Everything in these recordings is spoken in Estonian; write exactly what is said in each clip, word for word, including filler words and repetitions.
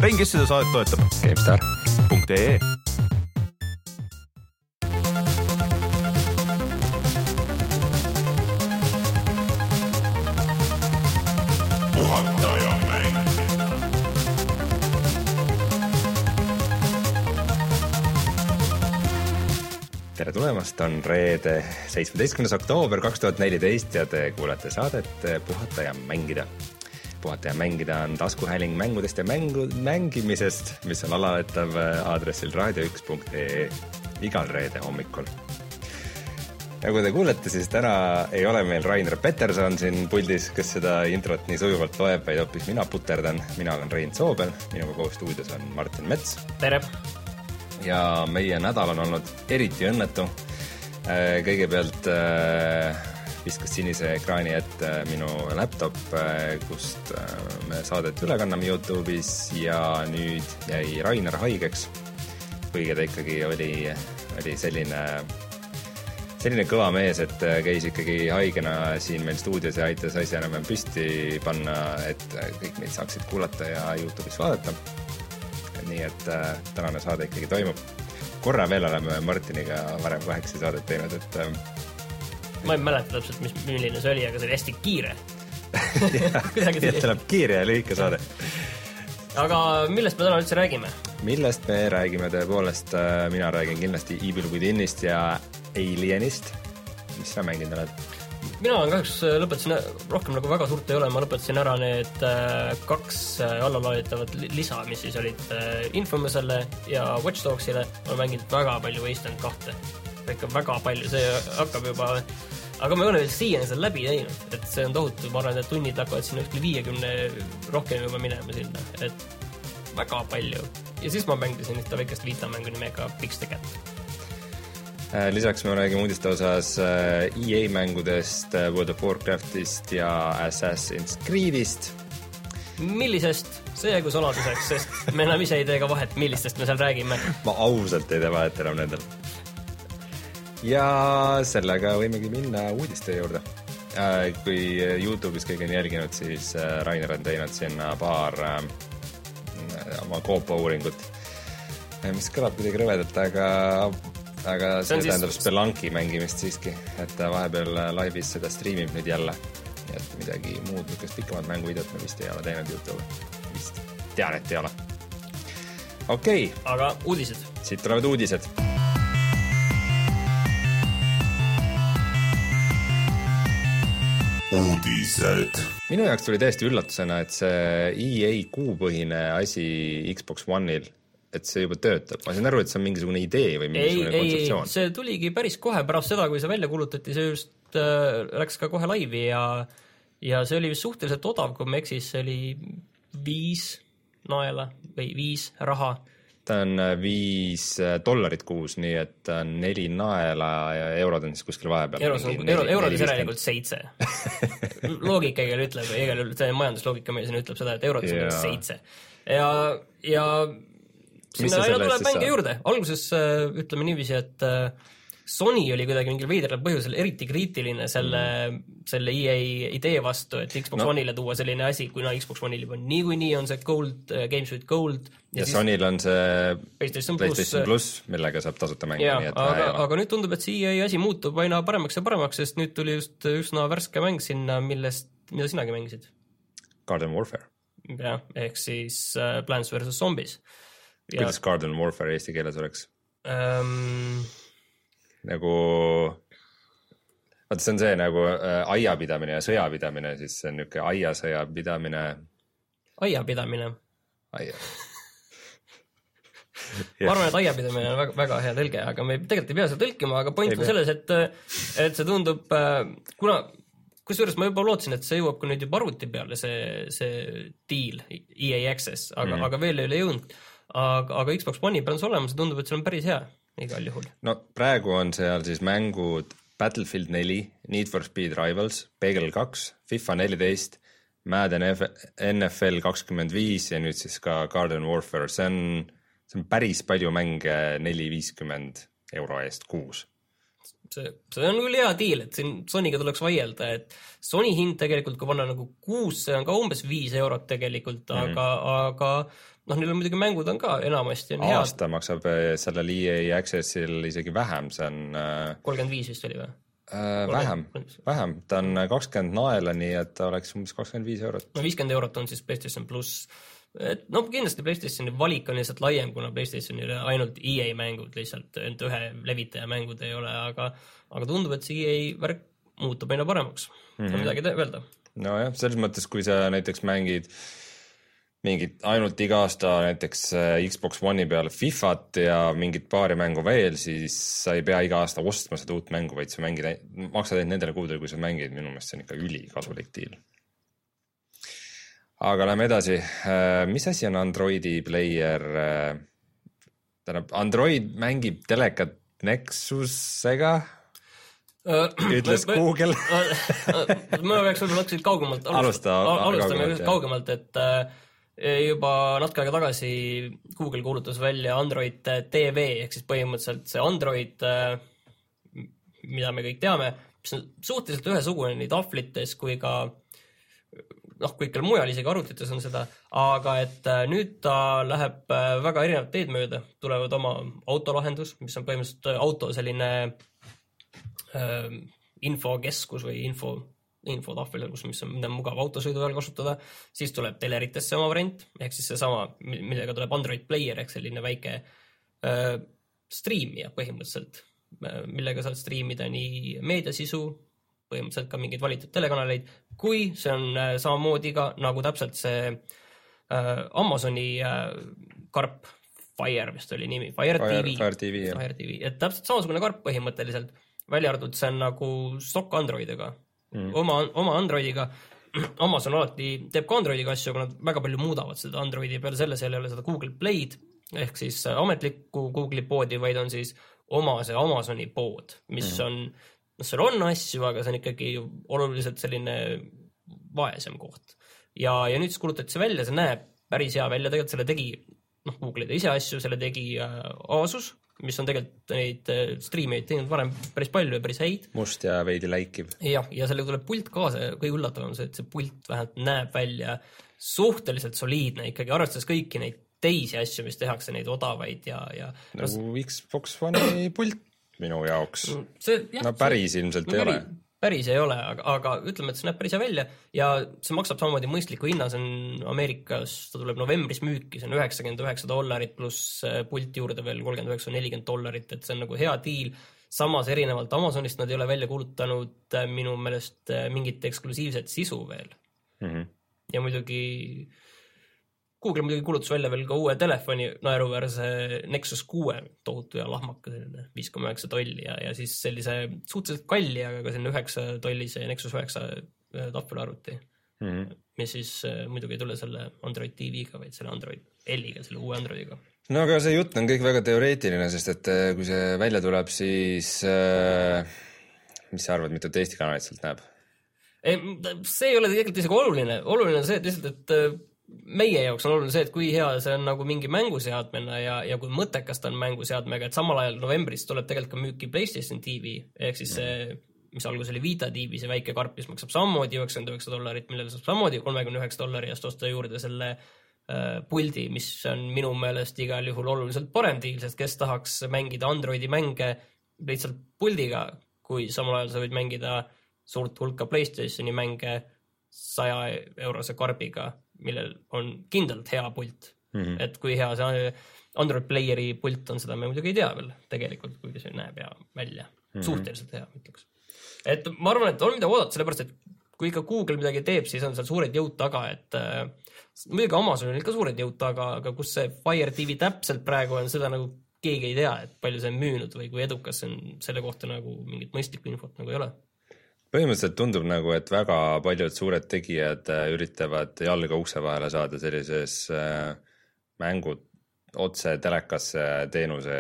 Rein, kes seda saadet toetab? GameStar punkt ee tere tulemast, on reede seitsmeteistkümnes oktoober kaks tuhat neliteist ja te kuulete saadet Puhata ja mängida. Puhata ja mängida on taskuhääling mängudest ja mängu, mängimisest, mis on alaletav aadressil raadio üks punkt ee igal reede hommikul. Nagu te kuulete, siis täna ei ole meil Rainer Peterson siin puldis, kes seda introt nii sujuvalt loeb, vaid hoopis mina puterdan. Mina olen Rein Soobel, minuga koos stuudios on Martin Mets. Tere! Ja meie nädal on olnud eriti õnnetu. Kõigepealt viskas sinise ekraani ette minu laptop, kust me saadet üle kanname YouTube'is ja nüüd jäi Rainer haigeks. Kuigi ta ikkagi oli, oli selline, selline kõva mees, et käis ikkagi haigena siin meil stuudios ja aitas asja enam püsti panna, et kõik meid saaksid kuulata ja YouTube'is vaadata. Nii et äh, tänane saade ikkagi toimub. Korra veel oleme Martiniga varem kaheksa saadet teinud, et... Äh, ma ei mäleta täpselt, mis, milline see oli, aga see oli hästi kiire. Jah, tuleb kiire ja lühike saade. Aga millest me täna üldse räägime? Millest me räägime tõepoolest? Äh, mina räägin kindlasti Evil Withinist ja Alienist. Mis sa mänginud oled? Mina on kahjuks lõpetasin, rohkem nagu väga suurt ei ole, ma lõpetasin ära need kaks allalaaditavat lisa, mis siis olid Infamousele ja Watch Dogsile. Ma mänginud väga palju Wasteland kahte. Ikka väga palju, see hakkab juba... Aga ma ei ole veel siiani seal läbi teinud, et see on tohutu, ma arvan, et tunnid hakkavad sinna ühtki viiekümne rohkem juba minema sinna, et väga palju. Ja siis ma mängisin ühte väikest viitamängu nimega Pix the Cat. Lisaks me räägime uudiste osas E A mängudest, World of Warcraftist ja Assassin's Creedist. Millisest? See jäägu saladuseks, sest me enam ise ei tee ka vahet, millistest me seal räägime. Ma ausalt ei tee vahet enam nendel. Ja sellega võimegi minna uudiste juurde. Kui YouTube'is kõige on jälginud, siis Rainer on teinud sinna paar oma koopa uuringut, mis kõlab kuidagi rõvedalt, aga... aga see, see tähendab siis... Spelunki mängimist siiski, et vahepeal laivis seda streamib nüüd jälle, et midagi muud, niisugust pikemat mänguvideot me vist ei ole teinud YouTube'i. Vist tean, et ei ole. Okei. Okay. Aga uudised. Siit tulevad uudised. Uudised. Minu jaoks tuli täiesti üllatusena, et see E A kuupõhine asi Xbox One'il, et see juba töötab. Ma sain aru, et see on mingisugune idee või mingisugune ei, kontseptsioon. Ei, see tuligi päris kohe pärast seda, kui see välja kulutati, see just äh, läks ka kohe laivi ja, ja see oli vist suhteliselt odav, kui me eksis, see oli viis naela või viis raha. Ta on viis dollarit kuus, nii et on neli naela ja eurod on siis kuskil vahepeal. Eurod on, euro, eurod on järelikult seitse. Loogika igal ütleb, igal see majandusloogika mees ütleb seda, et eurod on seitse. Ja, ja sinna aina tuleb mänge juurde. Alguses ütleme niiviisi, et Sony oli kuidagi mingil veideral põhjusel eriti kriitiline selle, mm. selle E A idee vastu, et Xbox no. One'ile tuua selline asi, kuna Xbox One'il juba niikuinii on see Gold, Games with Gold. Ja, ja Sony'l on see PlayStation Plus, PlayStation Plus, millega saab tasuta mängu. Ja, nii, aga, aga nüüd tundub, et see E A asi muutub aina paremaks ja paremaks, sest nüüd tuli just üsna värske mäng sinna, millest, mida sinagi mängisid? Garden Warfare. Ja, ehk siis uh, Plants versus Zombies. Ja, kuidas Garden Warfare eesti keeles oleks? Um, nagu vaata, see on see nagu äh, aiapidamine ja sõjapidamine, siis see on niisugune aiasõjapidamine. Aiapidamine? Aia. Ma arvan, et aiapidamine on väga, väga hea tõlge, aga me tegelikult ei pea seda tõlkima, aga point on selles, et, et see tundub, kuna kusjuures ma juba lootsin, et see jõuab ka nüüd juba arvuti peale, see, see deal, E A Access, aga, mm-hmm. aga veel ei ole jõudnud. Aga, aga Xbox One'i peal on see olemas, tundub, et see on päris hea. Igal juhul. No praegu on seal siis mängud Battlefield neli, Need for Speed Rivals, Pegel kaks, FIFA neliteist, Madden N F L kakskümmend viis ja nüüd siis ka Garden Warfare. See on, see on päris palju mänge neli viiskümmend euro eest kuus. see, see on küll hea deal, et siin Sonyga tuleks vaielda, et Sony hind tegelikult, kui panna nagu kuus, see on ka umbes viis eurot tegelikult, aga, mm. aga noh, neil on muidugi mängud on ka enamasti on aasta head. maksab sellel E A Accessil isegi vähem, see on kolmkümmend viis vist oli või? Äh, vähem, vähem, ta on kakskümmend naela, nii et ta oleks umbes kakskümmend viis eurot. No viiskümmend eurot on siis PlayStation pluss. Et no kindlasti PlayStationi valik on lihtsalt laiem, kuna PlayStationil ainult E A mängud lihtsalt, et ühe levitaja mängud ei ole, aga, aga tundub, et see E A värk muutub aina paremaks. Mm -hmm. midagi te- öelda. No jah, selles mõttes, kui sa näiteks mängid mingit ainult iga aasta näiteks Xbox One'i peal Fifat ja mingit paari mängu veel, siis sa ei pea iga aasta ostma seda uut mängu, vaid sa mängid, maksad ainult nendele kuudele, kui sa mängid, minu meelest see on ikka ülikasulik deal. Aga lähme edasi. Mis asi on Androidi player? Tähendab, Android mängib telekat Nexusega, ütles ma, Google. ma peaks võib-olla hakkasid kaugemalt alusta, alustame kaugemalt, kaugemalt, et juba natuke aega tagasi Google kuulutas välja Android T V, ehk siis põhimõtteliselt see Android, mida me kõik teame, mis on suhteliselt ühesugune nii tahvlites kui ka noh, kõikjal mujal, isegi arvutites on seda, aga et nüüd ta läheb väga erinevat teed mööda, tulevad oma autolahendus, mis on põhimõtteliselt auto selline äh, infokeskus või info, infotahvel, kus, mis on, mida on mugav autosõidu ajal kasutada, siis tuleb teleritesse oma variant, ehk siis seesama, millega tuleb Android Player, ehk selline väike äh, streamija põhimõtteliselt, millega saad streamida nii meediasisu, põhimõtteliselt ka mingeid valitud telekanaleid, kui see on äh, samamoodi ka nagu täpselt see äh, Amazoni äh, karp Fire, vist oli nimi, Fire, Fire T V, Fire T V, Fire T V, et täpselt samasugune karp põhimõtteliselt, välja arvatud see on nagu stock Androidiga, mm. oma, oma Androidiga, Amazon alati teeb ka Androidiga asju, aga nad väga palju muudavad seda Androidi peale, selles ei ole seda Google Play'd, ehk siis ametlikku Google'i poodi, vaid on siis oma see Amazoni pood, mis mm. on no seal on asju, aga see on ikkagi oluliselt selline vaesem koht. Ja, ja nüüd siis kulutati see välja, see näeb päris hea välja, tegelikult selle tegi, noh, Google ise asju, selle tegi Asus, mis on tegelikult neid streameid teinud varem päris palju ja päris häid. Must ja veidi läikiv. Ja, ja selle tuleb pult kaasa, kõige üllatav on see, et see pult vähemalt näeb välja suhteliselt soliidne, ikkagi arvestades kõiki neid teisi asju, mis tehakse, neid odavaid ja... ja nagu Xbox One'i pult minu jaoks. See, jah, no päris see, ilmselt no, ei päris, ole. Päris ei ole, aga, aga ütleme, et see näeb päris hea välja ja see maksab samamoodi mõistliku hinna, see on Ameerikas, ta tuleb novembris müüki, see on üheksakümmend üheksa dollarit pluss pult juurde veel kolmkümmend üheksa nelikümmend dollarit, et see on nagu hea deal. Samas erinevalt Amazonist nad ei ole välja kuulutanud minu meelest mingit eksklusiivset sisu veel. Mm-hmm. Ja muidugi Google muidugi kuulutus välja veel ka uue telefoni naeruväärse Nexus kuue tohutu ja lahmaka selline viis koma üheksa tolli ja, ja siis sellise suhteliselt kalli, aga ka selline üheksa tollise Nexus üheksa tahvelarvuti, mm-hmm. mis siis muidugi ei tule selle Android T V-ga, vaid selle Android L-iga, selle uue Androidiga. No aga see jutt on kõik väga teoreetiline, sest et kui see välja tuleb, siis äh, mis sa arvad, mitu Eesti kanalit sealt näeb? Ei, see ei ole tegelikult isegi oluline. Oluline on see, et lihtsalt, et meie jaoks on oluline see, et kui hea see on nagu mingi mänguseadmena ja, ja kui mõttekas ta on mänguseadmega, et samal ajal novembris tuleb tegelikult ka müüki PlayStation T V, ehk siis see, mis algus oli Vita T V, see väike karp, mis maksab sammoodi üheksakümmend üheksa dollarit, millele saab sammoodi kolmekümne üheksa dollari eest osta juurde selle äh, puldi, mis on minu meelest igal juhul oluliselt parem deal, sest kes tahaks mängida Androidi mänge lihtsalt puldiga, kui samal ajal sa võid mängida suurt hulka PlayStationi mänge saja eurose karbiga, millel on kindlalt hea pult. Mm-hmm. Et kui hea see Android Playeri pult on, seda me muidugi ei tea veel tegelikult, kuigi see näeb hea välja. Mm-hmm. Suhteliselt hea, ütleks. Et ma arvan, et on mida oodata, sellepärast, et kui ikka Google midagi teeb, siis on seal suured jõud taga, et äh, muidugi Amazon on ikka suured jõud taga, aga kus see Fire T V täpselt praegu on, seda nagu keegi ei tea, et palju see on müünud või kui edukas on, selle kohta nagu mingit mõistlikku infot nagu ei ole. Põhimõtteliselt tundub nagu, et väga paljud suured tegijad üritavad jalga ukse vahele saada sellises äh, mängud otse telekasse teenuse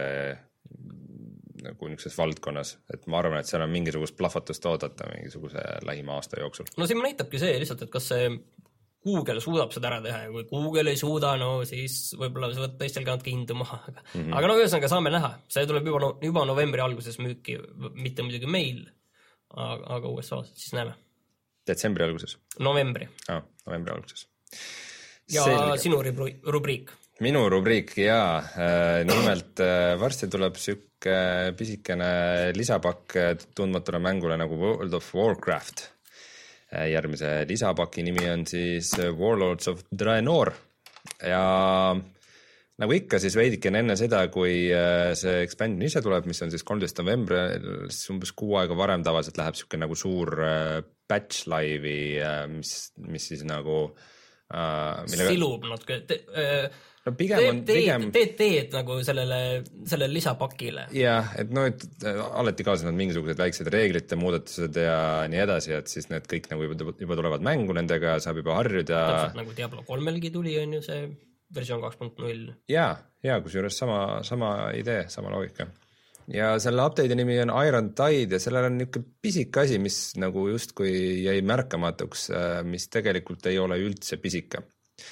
nagu niisuguses valdkonnas, et ma arvan, et seal on mingisugust plahvatust oodata mingisuguse lähima aasta jooksul. No siin näitabki see lihtsalt, et kas see Google suudab seda ära teha ja kui Google ei suuda, no siis võib-olla võtta teistel ka natuke hindu maha. Aga, mm -hmm. aga no ühesõnaga saame näha. See tuleb juba, no, juba novembri alguses müüki, mitte muidugi meil, aga, aga U S A-s, siis näeme. Detsembri alguses? Novembri. Ah, novembri alguses. Ja Selge. Sinu rubriik? Minu rubriik, jaa. Nimelt varsti tuleb sükke pisikene lisapakk tundmatule mängule nagu World of Warcraft. Järgmise lisapaki nimi on siis Warlords of Draenor ja nagu ikka siis veidikene enne seda, kui see expansion ise tuleb, mis on siis kolmteist novembri, siis umbes kuu aega varem tavaliselt läheb sükke nagu suur patch laivi, mis, mis siis nagu uh, millega... silub natuke te, äh, no pigem on teed, pigem... teed teed nagu sellele, sellele lisapakile. Jah, et no, et alati kaasnevad mingisugused väiksed reeglite muudatused ja nii edasi, et siis need kõik nagu juba, juba tulevad mängu nendega, saab juba harjuda. Täpselt nagu Diablo kolmelgi tuli, on ju see versioon kaks punkt null. Jaa, jaa, kus juures sama, sama idee, sama loogika. Ja selle update'i nimi on Iron Tide ja sellel on niisugune pisik asi, mis nagu justkui jäi märkamatuks, mis tegelikult ei ole üldse pisike.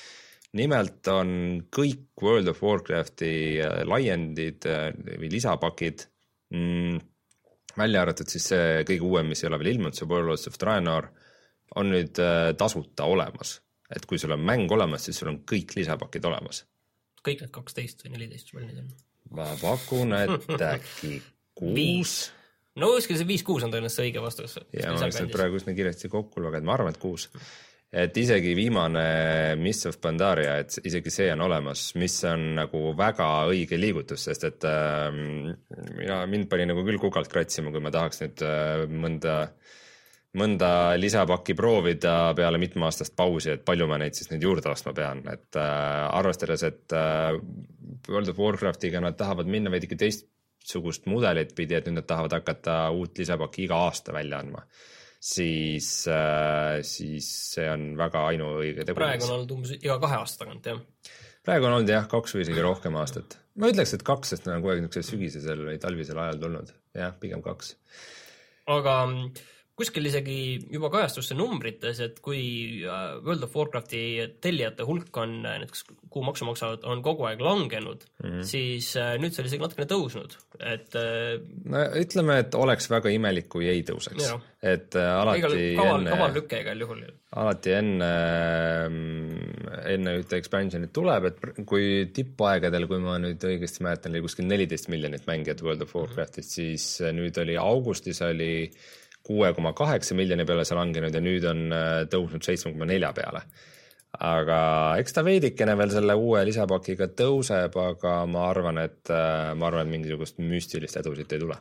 Nimelt on kõik World of Warcrafti laiendid või lisapakid, mm, välja arvatud siis see kõige uuem, mis ei ole veel ilmunud, see Warlords of Draenor, on nüüd tasuta olemas. Et kui sul on mäng olemas, siis sul on kõik lisapakid olemas. Kõik need kaksteist või neliteist sul need on? Ma pakun, et äkki kuus. No kuskil see viis kuus on tõenäoliselt õige vastus. Ja ma mõistan, et praegu just nii kiiresti kokku lugeda, ma arvan, et kuus. Et isegi viimane Mists of Pandaria, et isegi see on olemas, mis on nagu väga õige liigutus, sest et äh, mina, mind pani nagu küll kukalt kratsima, kui ma tahaks nüüd äh, mõnda, mõnda lisapakki proovida peale mitmeaastast pausi, et palju ma neid siis nüüd juurde ostma pean. Et äh, arvestades, et äh, World of Warcraftiga nad tahavad minna veidike teistsugust mudelit pidi, et nüüd nad tahavad hakata uut lisapakki iga aasta välja andma. Siis, äh, siis see on väga ainuõige tegumis. Praegu on olnud umbes iga kahe aasta tagant, jah? Praegu on olnud jah, kaks või isegi rohkem aastat. Ma ütleks, et kaks, sest on kogu aeg niisugusel sügisesel või talvisel ajal tulnud. Jah, pigem kaks. Aga kuskil isegi juba kajastusse numbrites, et kui World of Warcrafti tellijate hulk on, näiteks kuu maksu maksavad, on kogu aeg langenud, mm-hmm. siis nüüd see oli isegi natukene tõusnud. Et, no ütleme, et oleks väga imelik, kui ei tõuseks. Jah. Et alati kaval, enne, kaval lükke igal juhul. Alati enne, enne ühte expansionit tuleb, et kui tippaegadel, kui ma nüüd õigesti mäletan, oli kuskil neliteist miljonit mängijat World of Warcraftist, mm-hmm. siis nüüd oli augustis oli kuue koma kaheksa miljoni peale see langenud ja nüüd on tõusnud seitse koma neli peale. Aga eks ta veidikene veel selle uue lisapakiga tõuseb, aga ma arvan, et, ma arvan, et mingisugust müstilist edusit ei tule.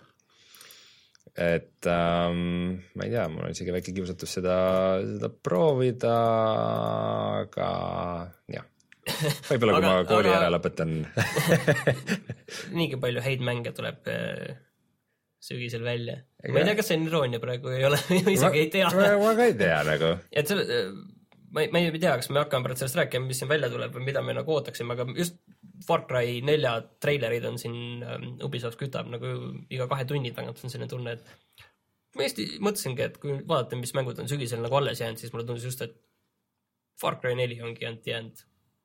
Et ähm, ma ei tea, mul on isegi väike kiusatus seda, seda proovida, aga jah. Võib-olla kui ma kooli ära lõpetan. Niigi palju häid mänge tuleb sügisel välja. Ma ei tea, kas see on iroonia praegu ei ole, ma isegi ei tea. Ma, ma ka ei tea nagu. Et selle, ma, ei, ma ei tea, kas me hakkame pärast sellest rääkima, mis siin välja tuleb või mida me nagu ootaksime, aga just Far Cry nelja treilerid on siin Ubisoft kütab nagu iga kahe tunni tagant on selline tunne, et ma Eesti mõtlesingi, et kui vaadata, mis mängud on sügisel nagu alles jäänud, siis mulle tundus just, et Far Cry neli ongi ainult jäänud.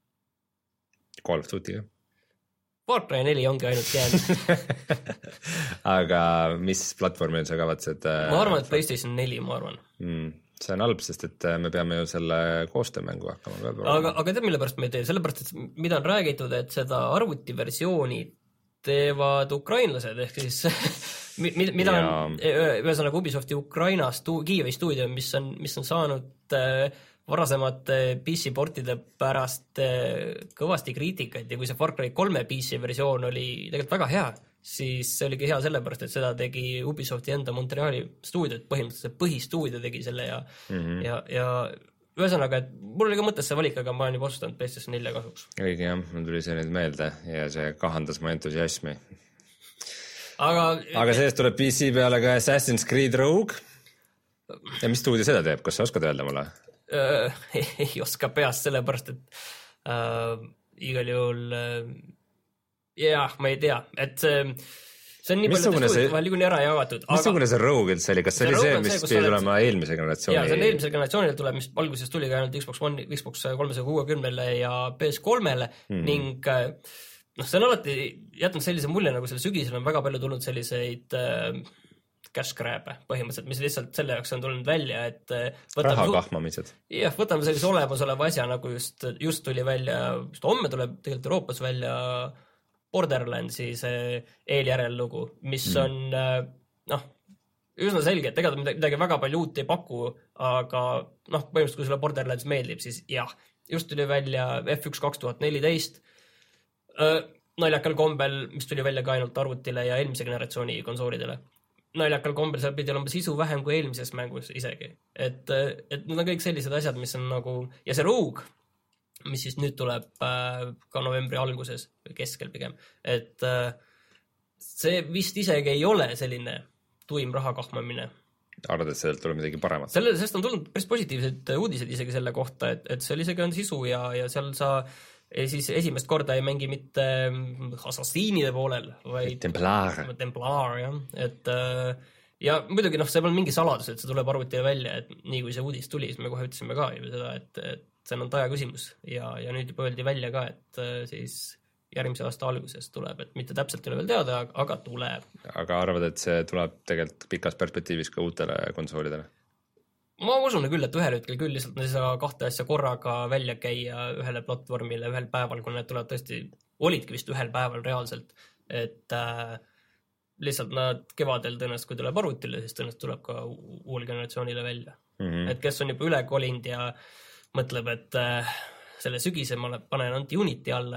Call of Duty, jah? Far Cry neli ongi ainult jäänud. Aga mis platvormil sa kavatsed? Ma arvan, et PlayStation neli, ma arvan. Mm, see on halb, sest et me peame ju selle koostöömängu hakkama. Aga, aga tead, mille pärast me ei tee? Sellepärast, et mida on räägitud, et seda arvutiversiooni teevad ukrainlased, ehk siis mida ja... on ühesõnaga Ubisofti Ukraina stu, Kiievi stuudio, mis on, mis on saanud varasemate P C-portide pärast kõvasti kriitikaid ja kui see Far Cry kolme P C-versioon oli tegelikult väga hea, siis see oligi hea sellepärast, et seda tegi Ubisofti enda Montreali stuudiot, põhimõtteliselt põhistuudio tegi selle ja, mm-hmm. ja, ja ühesõnaga, et mul oli ka mõttes see valik, aga ma olen juba otsustanud PlayStation nelja kasuks. Õige jah, mul tuli see nüüd meelde ja see kahandas mu entusiasmi. Aga, aga sellest tuleb P C peale ka Assassin's Creed Rogue. Ja mis stuudio seda teeb, kas sa oskad öelda mulle? Äh, ei oska peast, sellepärast, et äh, igal juhul äh, jah, ma ei tea, et see see on nii palju stuudiote vahel niikuinii ära jagatud. Missugune see Rogue üldse oli? Kas see oli see, mis pidi tulema eelmise generatsiooni? Jaa, see on eelmise generatsioonile tuleb, mis alguses tuli ka ainult Xbox One, Xbox kolmesaja kuuekümnele ja P S kolmele mm-hmm. ning noh, see on alati jätnud sellise mulje, nagu selle sügisel on väga palju tulnud selliseid äh, cash grab'e põhimõtteliselt, mis lihtsalt selle jaoks on tulnud välja, et raha kahmamised. Jah, võtame sellise olemasoleva asja, nagu just, just tuli välja, just homme tuleb tegelikult Euroopas välja Borderlandsi see eeljärel lugu, mis mm. on noh, üsna selge, et ega ta midagi, midagi väga palju uut ei paku, aga noh, põhimõtteliselt kui sulle Borderlands meeldib, siis jah, just tuli välja F üks kaks tuhat neliteist, naljakal kombel, mis tuli välja ka ainult arvutile ja eelmise generatsiooni konsoolidele. Naljakal kombel seal pidi olema sisu vähem kui eelmises mängus isegi. Et, et need on kõik sellised asjad, mis on nagu... Ja see Rogue, mis siis nüüd tuleb äh, ka novembri alguses, või keskel pigem, et äh, see vist isegi ei ole selline tuim raha kahmamine. Arvad, et sellelt tuleb midagi paremat? Selle, sest on tulnud päris positiivsed uudised isegi selle kohta, et, et seal isegi on sisu ja, ja seal sa... siis esimest korda ei mängi mitte assassiinide poolel, vaid Templar. Templar, jah. Et, ja muidugi noh, see on mingi saladus, et see tuleb arvutile välja, et nii kui see uudis tuli, siis me kohe ütlesime ka ju seda, et, et see on taja küsimus ja, ja nüüd juba öeldi välja ka, et siis järgmise aasta alguses tuleb, et mitte täpselt ei ole veel teada, aga tuleb. Aga arvad, et see tuleb tegelikult pikas perspektiivis ka uutele konsoolidele? Ma usun küll, et ühel hetkel küll lihtsalt ei saa kahte asja korraga välja käia ühele platvormile ühel päeval, kui need tulevad tõesti, olidki vist ühel päeval reaalselt, et äh, lihtsalt nad kevadel tõenäoliselt, kui tuleb arvutile, siis tõenäoliselt tuleb ka uuel generatsioonile välja. Mm-hmm. Et kes on juba üle kolind ja mõtleb, et äh, selle sügise ma panen anti-Unity alla,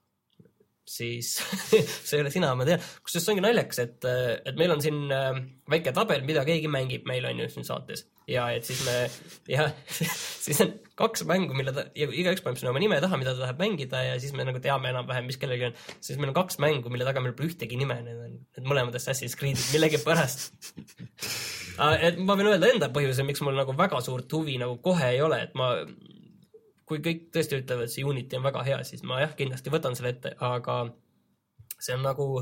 siis see ei ole sina, ma tean. Kusjuures see ongi naljakas, et, et meil on siin väike tabel, mida keegi mängib, meil on ju siin saates. Ja et siis me, ja siis on kaks mängu, mille ta, ja iga üks paneb sinna oma nime taha, mida ta tahab mängida ja siis me nagu teame enam-vähem, mis kellelgi on. Siis meil on kaks mängu, mille taga meil pole ühtegi nime, need on need mõlemad Assassin's Creed'id, millegi pärast. Et ma võin öelda enda põhjuse, miks mul nagu väga suurt huvi nagu kohe ei ole, et ma... kui kõik tõesti ütlevad, et see Unity on väga hea, siis ma jah, kindlasti võtan selle ette, aga see on nagu...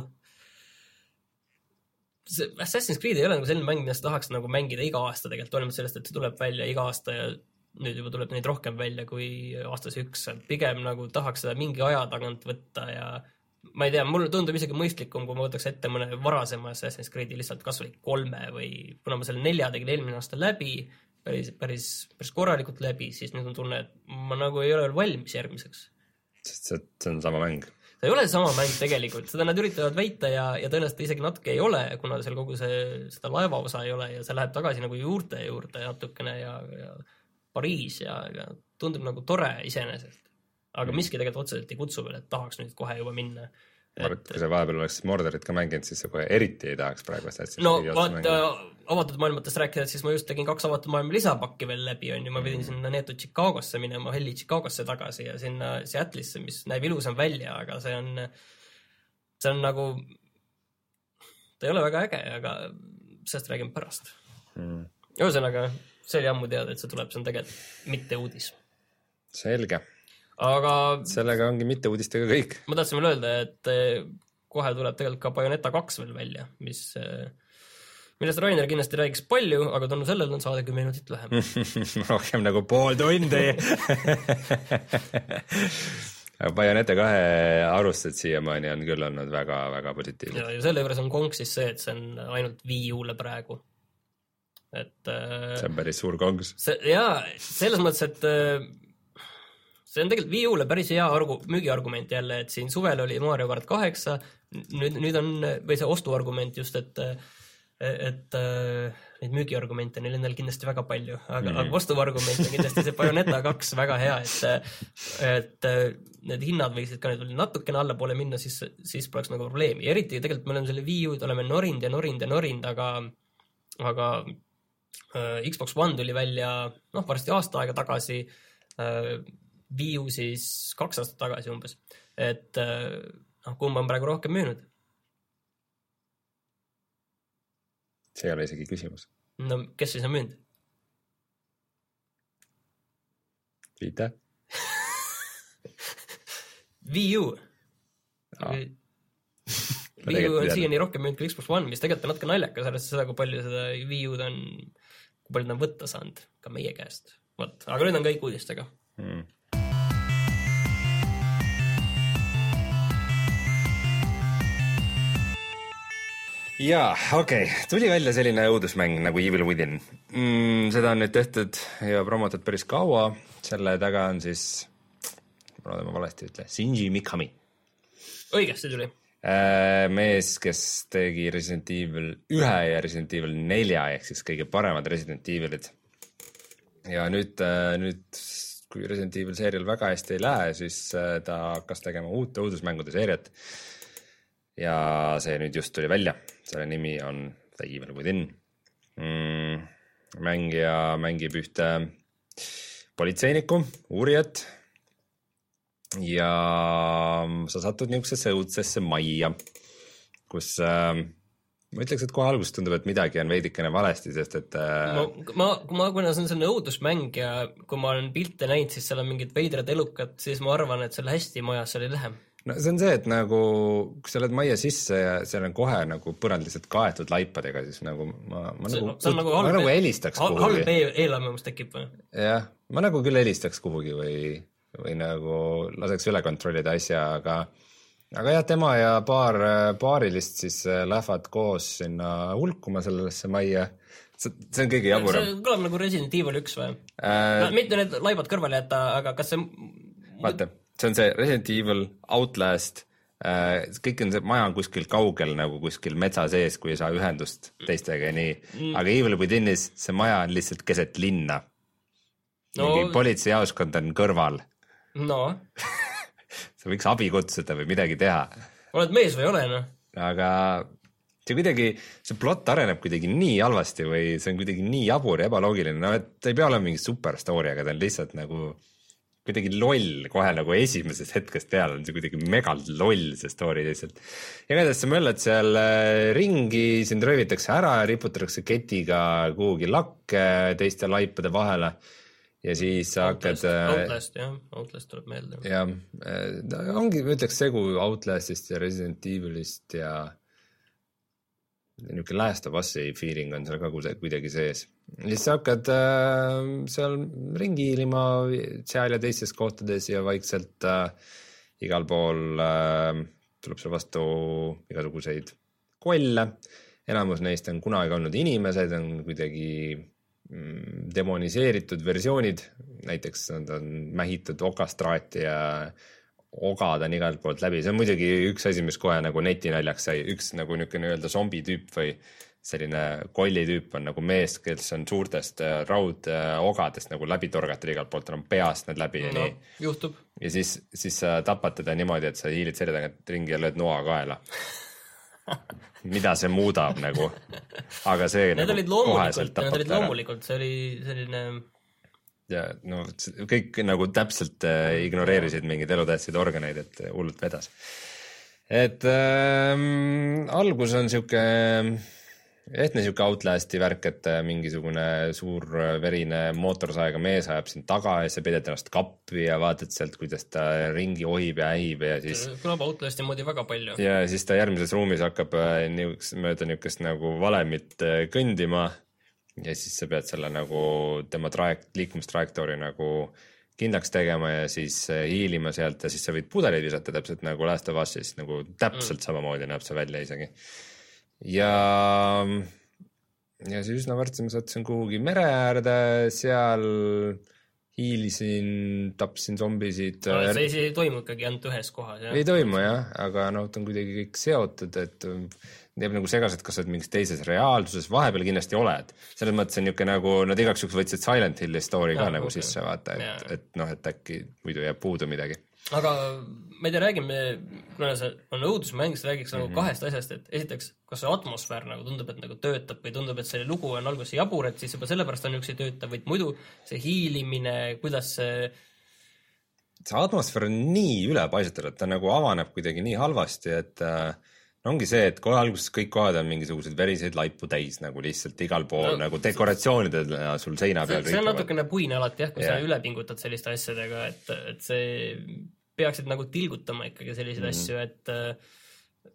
See Assassin's Creed ei ole nagu selline mäng, millest tahaks nagu mängida iga aasta tegelikult, olemata sellest, et see tuleb välja iga aasta ja nüüd juba tuleb neid rohkem välja kui aastas üks. Pigem nagu tahaks seda mingi aja tagant võtta ja ma ei tea, mulle tundub isegi mõistlikum, kui ma võtaks ette mõne varasema Assassin's Creed'i lihtsalt kas või kolme või kuna ma selle nelja tegin eelmine aasta läbi, päris, päris, päris korralikult läbi, siis nüüd on tunne, et ma nagu ei ole veel valmis järgmiseks. Sest see, see on sama mäng. See ei ole sama mäng tegelikult, seda nad üritavad väita ja, ja tõenäoliselt isegi natuke ei ole, kuna seal kogu see, seda laeva osa ei ole ja see läheb tagasi nagu juurte juurde natukene ja, ja Pariis ja, ja tundub nagu tore iseenesest. Aga miski tegelikult otseselt ei kutsu veel, et tahaks nüüd kohe juba minna. Ma arvan, et kui see vahepeal oleks Morderit ka mänginud, siis see kohe eriti ei tahaks praegu. No vaata, avatud maailmatest rääkida, siis ma just tegin kaks avatud maailma lisapakki veel läbi, on ju, ma pidin sinna Neetu Chicagosse minema, Helli Chicagosse tagasi ja sinna Seattle'isse, mis näeb ilusam välja, aga see on, see on nagu, ta ei ole väga äge, aga sellest räägime pärast. Mm. Ühesõnaga, see oli ammu teada, et see tuleb, see on tegelikult mitte uudis. Selge. Aga sellega ongi mitte uudistega kõik. Ma tahtsin veel öelda, et kohe tuleb tegelikult ka Bayonetta kaks veel välja, mis, millest Rainer kindlasti räägiks palju, aga tunnu sellel on saade kümme minutit vähem. Rohkem nagu pool tundi. Bayonetta kahe arvustused siiamaani on küll olnud väga, väga positiivsed. Ja, ja selle juures on kongs siis see, et see on ainult Wii U'le praegu. Et, see on päris suur kongs. See, jaa, selles mõttes, et see on tegelikult Wii U'le päris hea argu, müügiargument jälle, et siin suvel oli Mario Kart kaheksa, nüüd, nüüd on, või see ostuargument just, et, et neid müügiargumente neil endal kindlasti väga palju, aga, mm-hmm. aga ostuargument on kindlasti see Bayonetta kaks väga hea, et, et need hinnad võiksid ka nüüd natukene allapoole minna, siis, siis poleks nagu probleemi. Eriti tegelikult me oleme selle Wii U'd, oleme norind ja norind ja norind, aga, aga Xbox One tuli välja, noh, varsti aasta aega tagasi, Wii U siis kaks aastat tagasi umbes, et noh, kumba on praegu rohkem müünud? See ei ole isegi küsimus. No, kes siis on müünud? Viite? Wii U. Wii U on siiani rohkem müünud kui Xbox One, mis tegelikult on natuke naljakas, arvestades seda, kui palju seda Wii U-d on, kui palju ta on võtta saanud ka meie käest. Võt. Aga nüüd on kõik uudistega. Hmm. Jaa, okei. Okay. Tuli välja selline õudusmäng nagu Evil Within. Mm, seda on nüüd tehtud ja promotud päris kaua. Selle taga on siis, ma olen valesti ütle, Shinji Mikami. Õigesti tuli. Mees, kes tegi Resident Evil ühe ja Resident Evil nelja, ehk siis kõige paremad Resident Evilid. Ja nüüd, nüüd, kui Resident Evil seerial väga hästi ei lähe, siis ta hakkas tegema uute õudusmängude seeriat. Ja see nüüd just tuli välja. Selle nimi on The Evil Within. Mm, mängija mängib ühte politseinikku, uurijat. Ja sa satud niisugusesse õudsesse majja, kus äh, ma ütleks, et kohe alguses tundub, et midagi on veidikene valesti, sest et äh... ma, ma, kui ma, kuna see on selline õudusmäng ja kui ma olen pilte näinud, siis seal on mingid veidrad elukad, siis ma arvan, et selle hästi majas seal ei lähe. No see on see, et nagu, kui sa oled majja sisse ja seal on kohe nagu põrand lihtsalt kaetud laipadega, siis nagu ma, ma, see, nagu, see nagu, ma nagu helistaks hal, kuhugi. Halb eelarvamus tekib või? Jah, ma nagu küll helistaks kuhugi või, või nagu laseks üle kontrollida asja, aga, aga jah, tema ja paar paarilist siis lähevad koos sinna hulkuma sellesse majja. See, see on kõige jaburam. See kõlab nagu Resident Evil üks või? Äh... No, mitte need laibad kõrvale jätta, aga kas see... Vaata. See on see Resident Evil, Outlast, äh, kõik on see maja on kuskil kaugel nagu kuskil metsa sees, kui ei saa ühendust teistega ja nii. Mm. Aga Evil Withinis see maja on lihtsalt keset linna. No. Mingi politseijaoskond on kõrval. No. Sa võiks abi kutsuda või midagi teha. Oled mees või ole, no? Aga see kuidagi, see plott areneb kuidagi nii halvasti või see on kuidagi nii jabur ja ebaloogiline. No, et ta ei pea olema mingi superstory, aga ta on lihtsalt nagu... kuidagi loll kohe nagu esimesest hetkest peale on see kuidagi mega loll see story lihtsalt. Ja näiteks sa möllad seal ringi, sind röövitakse ära ja riputatakse ketiga kuhugi lakke teiste laipade vahele ja siis sa hakkad... Outlast, jah. Outlast tuleb meelde. Ja ongi, ütleks segu Outlastist ja Resident Evilist ja niisugune Last of Us'i feeling on seal ka kuidagi sees. Siis sa hakkad äh, seal ringi hiilima seal ja teistes kohtades ja vaikselt äh, igal pool äh, tuleb seal vastu igasuguseid kolle. Enamus neist on kunagi olnud inimesed, on kuidagi mm, demoniseeritud versioonid. Näiteks nad on mähitud okastraati ja ogad on igalt poolt läbi. See on muidugi üks asi, mis kohe nagu netinaljaks sai. Üks nagu niisugune öelda zombi tüüp või selline kolli tüüp on nagu mees, kes on suurtest raudogadest nagu läbi torgatud igalt poolt, on peast need läbi ja no, nii. Juhtub. Ja siis, siis sa tapad teda niimoodi, et sa hiilid selja tagant ringi ja lööd noa kaela. Mida see muudab nagu. Aga see need nagu olid loomulikult, need olid loomulikult, see oli selline... Ja no kõik nagu täpselt äh, ignoreerisid mingeid elutähtsaid organeid, et hullult vedas. Et ähm, algus on siuke ehtne siuke Outlasti värk, et mingisugune suur verine mootorsaega mees ajab sind taga ja sa pidad ennast kappi ja vaatad sealt, kuidas ta ringi ohib ja ähib ja siis... Kõlab Outlasti moodi väga palju. Ja siis ta järgmises ruumis hakkab niuks, mööda niukest nagu valemit kõndima ja siis sa pead selle nagu tema trajekt, liikumistrajektoori nagu kindlaks tegema ja siis hiilima sealt ja siis sa võid pudeleid visata täpselt nagu Last of Us'is, nagu täpselt mm. samamoodi näeb see välja isegi. Ja, ja siis üsna varsti ma sattusin kuhugi mere äärde, seal hiilisin, tapsin zombisid. No, see ei toimu ikkagi ainult ühes kohas, jah? Ei toimu, jah, aga noh, ta on kuidagi kõik seotud, et teeb nagu segaselt, kas sa oled mingis teises reaalsuses, vahepeal kindlasti oled. Selles mõttes on niisugune nagu, nad igaks juks võtsid Silent Hilli story ka ja, nagu okay. sisse vaata, et, ja. et noh, et äkki muidu jääb puudu midagi. Aga me ei tea, räägime, kuna see on õudusmäng, siis räägiks nagu mm -hmm. kahest asjast, et esiteks, kas see atmosfäär nagu tundub, et nagu töötab või tundub, et see lugu on alguses jabur, et siis juba sellepärast on üks ei tööta, või muidu see hiilimine, kuidas see... See atmosfäär on nii ülepaisutatud, ta nagu avaneb kuidagi nii halvasti, et no ongi see, et kohe alguses kõik kohad on mingisugused veriseid laipu täis nagu lihtsalt igal pool no, nagu dekoratsioonidel sul seina peal. See, see on natukene puine alati jah, kui yeah. sa üle pingutad selliste asjadega, et, et see peaksid nagu tilgutama ikkagi selliseid mm -hmm. asju, et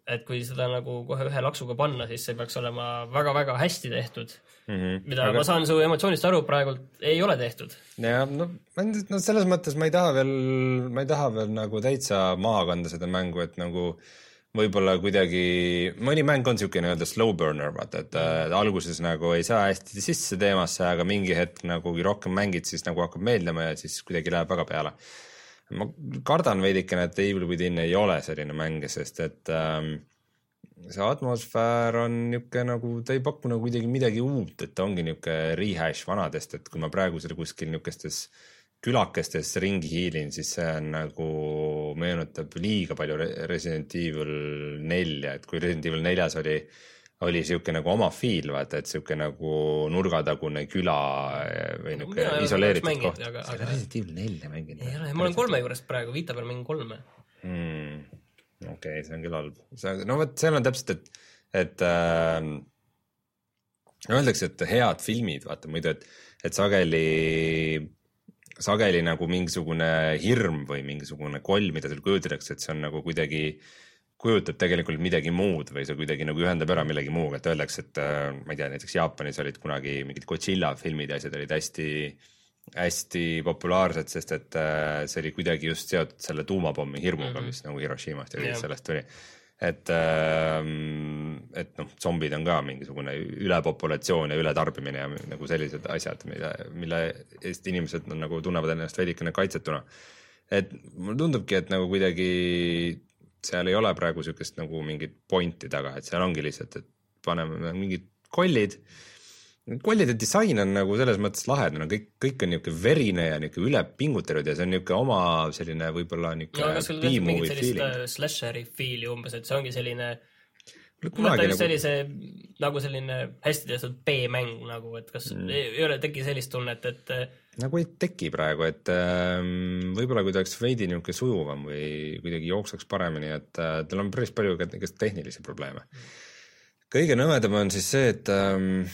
et kui seda nagu kohe ühe laksuga panna, siis see peaks olema väga-väga hästi tehtud. Mm -hmm. mida aga... ma saan su emotsioonist aru, praegult ei ole tehtud. Ja no, no selles mõttes ma ei taha veel, ma ei taha veel nagu täitsa maha kanda seda mängu, et nagu võib-olla kuidagi, mõni mäng on siuke nii-öelda slow burner, vaata, et mm. äh, alguses nagu ei saa hästi sisse teemasse, aga mingi hetk nagu kui rohkem mängid, siis nagu hakkab meeldima ja siis kuidagi läheb väga peale. Ma kardan veidikene, et Evil Within ei ole selline mäng, sest et ähm, see atmosfäär on niuke nagu, ta ei paku nagu kuidagi midagi uut, et ta ongi niuke rehash vanadest, et kui ma praegu selle kuskil niukestes külakestes ringi hiilin, siis see on nagu meenutab liiga palju Resident Evil nelja, et kui Resident Evil neljas oli, oli siuke nagu oma feel, vaata, et siuke nagu nurgatagune küla või niuke no, isoleeritud koht. Aga... see on Resident Evil nelja mänginud. ei ole, ma olen kolme juurest praegu, Vita peal mängin kolme. Hmm. okei, okay, see on küll halb. no võt, seal on täpselt, et, et äh, öeldakse, et head filmid, vaata muidu, et, et sageli sageli nagu mingisugune hirm või mingisugune koll, mida sul kujutatakse, et see on nagu kuidagi, kujutab tegelikult midagi muud või see kuidagi nagu ühendab ära millegi muuga, et öeldakse, et ma ei tea, näiteks Jaapanis olid kunagi mingid Godzilla filmid ja asjad olid hästi, hästi populaarsed, sest et see oli kuidagi just seotud selle tuumapommi hirmuga, mm -hmm. mis nagu Hiroshimast ja yeah. sellest tuli. Et, et noh, zombid on ka mingisugune ülepopulatsioon ja ületarbimine ja nagu sellised asjad, mille, mille eest inimesed on, nagu tunnevad ennast veidikene kaitsetuna. Et mulle tundubki, et nagu kuidagi seal ei ole praegu siukest nagu mingit pointi taga, et seal ongi lihtsalt, et paneme mingid kollid. Kollide disain on nagu selles mõttes lahedane, no kõik, kõik on niuke verine ja niuke ülepingutatud ja see on niuke oma selline võib-olla niuke no, B-movie feeling. Slasheri feeli umbes, et see ongi selline mõtled nagu... sellise nagu selline hästi tehtud B-mäng nagu, et kas mm. ei ole teki sellist tunnet, et nagu ei teki praegu, et ähm, võib-olla kui ta oleks veidi niuke sujuvam või kuidagi jooksaks paremini, et äh, tal on päris palju tehnilisi probleeme. Kõige nõmedam on siis see, et ähm,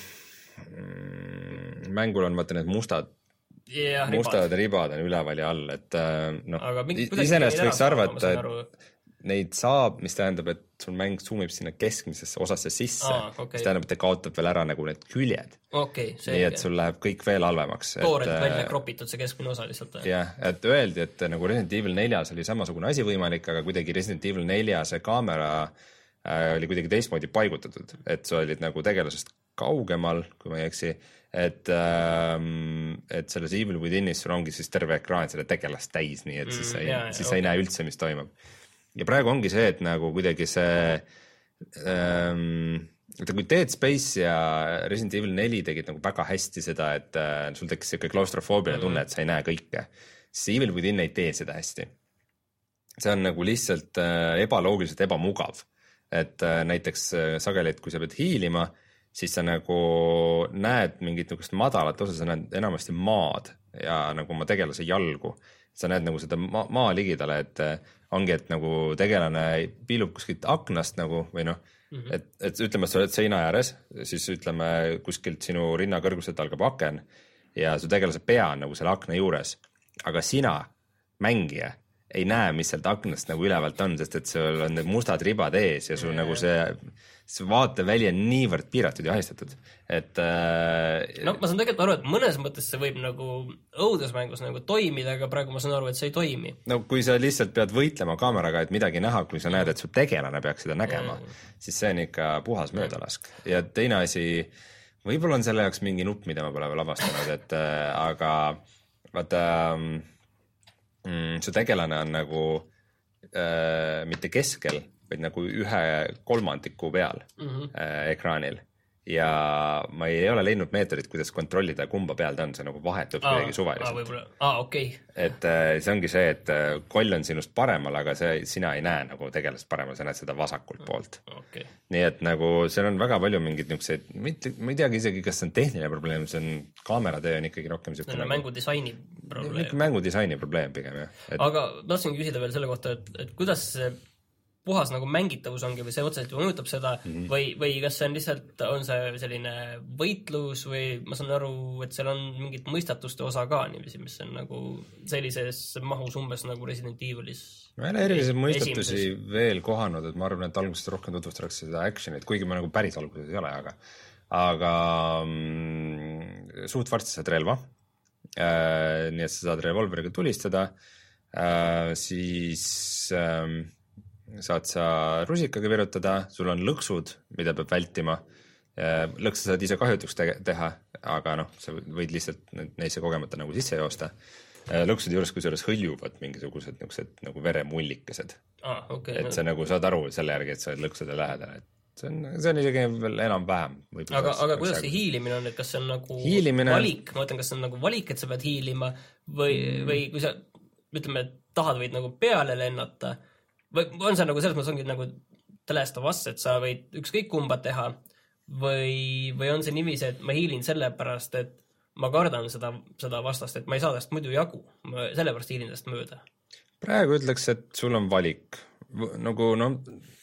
mängul on vaata need mustad ja, mustad ribad. ribad on üleval ja all, et noh, iseenesest võiks arvata, et neid saab, mis tähendab, et sul mäng zoomib sinna keskmisesse osasse sisse, Aa, okay. mis tähendab, et ta kaotab veel ära nagu need küljed. Okay, nii et sul läheb kõik veel halvemaks. Toorelt välja kropitud see keskmine osa lihtsalt. Jah, et öeldi, et nagu Resident Evil neljas oli samasugune asi võimalik, aga kuidagi Resident Evil nelja see kaamera äh, oli kuidagi teistmoodi paigutatud, et sa olid nagu tegelasest kaugemal, kui ma ei eksi, et, ähm, et selles Evil Withinis sul ongi siis terve ekraan selle tegelast täis, nii et mm, siis, sa ei, jah, siis okay. sa ei näe üldse, mis toimub. Ja praegu ongi see, et nagu kuidagi see ähm, et kui Dead Space ja Resident Evil neli tegid nagu väga hästi seda, et äh, sul tekkis siuke klaustrofoobiline mm. tunne, et sa ei näe kõike, siis Evil Within ei tee seda hästi. See on nagu lihtsalt äh, ebaloogiliselt ebamugav, et äh, näiteks äh, sageli, et kui sa pead hiilima, siis sa nagu näed mingit niisugust madalat osa, sa näed enamasti maad ja nagu oma tegelase jalgu. Sa näed nagu seda maa, maa ligidale, et ongi, et nagu tegelane piilub kuskilt aknast nagu või noh, mm -hmm. et, et ütleme, et sa oled seina ääres, siis ütleme kuskilt sinu rinna kõrguselt algab aken ja su tegelase pea on nagu selle akna juures, aga sina, mängija, ei näe, mis sealt aknast nagu ülevalt on, sest et sul on need mustad ribad ees ja sul nagu see see vaateväli on niivõrd piiratud ja ahistatud, et äh, no ma saan tegelikult aru, et mõnes mõttes see võib nagu õudusmängus nagu toimida, aga praegu ma saan aru, et see ei toimi. No kui sa lihtsalt pead võitlema kaameraga, et midagi näha, kui sa näed, et su tegelane peaks seda nägema, mm. siis see on ikka puhas möödalask. Ja teine asi, võib-olla on selle jaoks mingi nupp, mida ma pole veel avastanud, et äh, aga vaata mm, su tegelane on nagu äh, mitte keskel, vaid nagu ühe kolmandiku peal mm -hmm. äh, ekraanil ja ma ei ole leidnud meetodit, kuidas kontrollida, kumba peal ta on, see nagu vahetub aa, kuidagi suvaliselt. Aa, aa, okei. Okay. Et äh, see ongi see, et äh, koll on sinust paremal, aga see, sina ei näe nagu tegelast paremal, sa näed seda vasakult poolt. Okay. Nii et nagu seal on väga palju mingid niisuguseid, ma ei teagi isegi, kas see on tehniline probleem, see on kaameratöö on ikkagi rohkem niisugune nagu, mängudisaini probleem. Mängudisaini probleem pigem, jah. Et... aga ma tahtsin küsida veel selle kohta, et, et kuidas see puhas nagu mängitavus ongi või see otseselt ju mõjutab seda mm-hmm. või, või kas see on lihtsalt, on see selline võitlus või ma saan aru, et seal on mingit mõistatuste osa ka niiviisi, mis on nagu sellises mahus umbes nagu Resident Evilis. Ma ei ole erilised mõistatusi esimeses. Veel kohanud, et ma arvan, et alguses rohkem tutvustatakse seda actionit, kuigi ma nagu päris alguses ei ole, aga aga mm, suht varsti saad relva, äh, nii et sa saad revolveriga tulistada, äh, siis äh, saad sa rusikaga virutada, sul on lõksud, mida peab vältima, äh, lõkse saad ise kahjutuks te- teha, aga noh, sa võid lihtsalt neisse kogemata nagu sisse joosta. Äh, lõksude juures kusjuures hõljuvad mingisugused niisugused nagu veremullikesed, ah, okay, et sa no. nagu saad aru selle järgi, et sa oled lõksude lähedal, et see on, see on isegi veel enam-vähem. Aga, aga kuidas see hiilimine on, et kas see on nagu hiilimine... valik, ma mõtlen, kas see on nagu valik, et sa pead hiilima või, mm. või kui sa, ütleme, tahad võid nagu peale lennata või on see nagu selles mõttes ongi nagu Last of Us, et sa võid ükskõik kumba teha või, või on see niiviisi, et ma hiilin sellepärast, et ma kardan seda, seda vastast, et ma ei saa tast muidu jagu, ma sellepärast hiilin tast mööda. Praegu ütleks, et sul on valik. Nagu noh,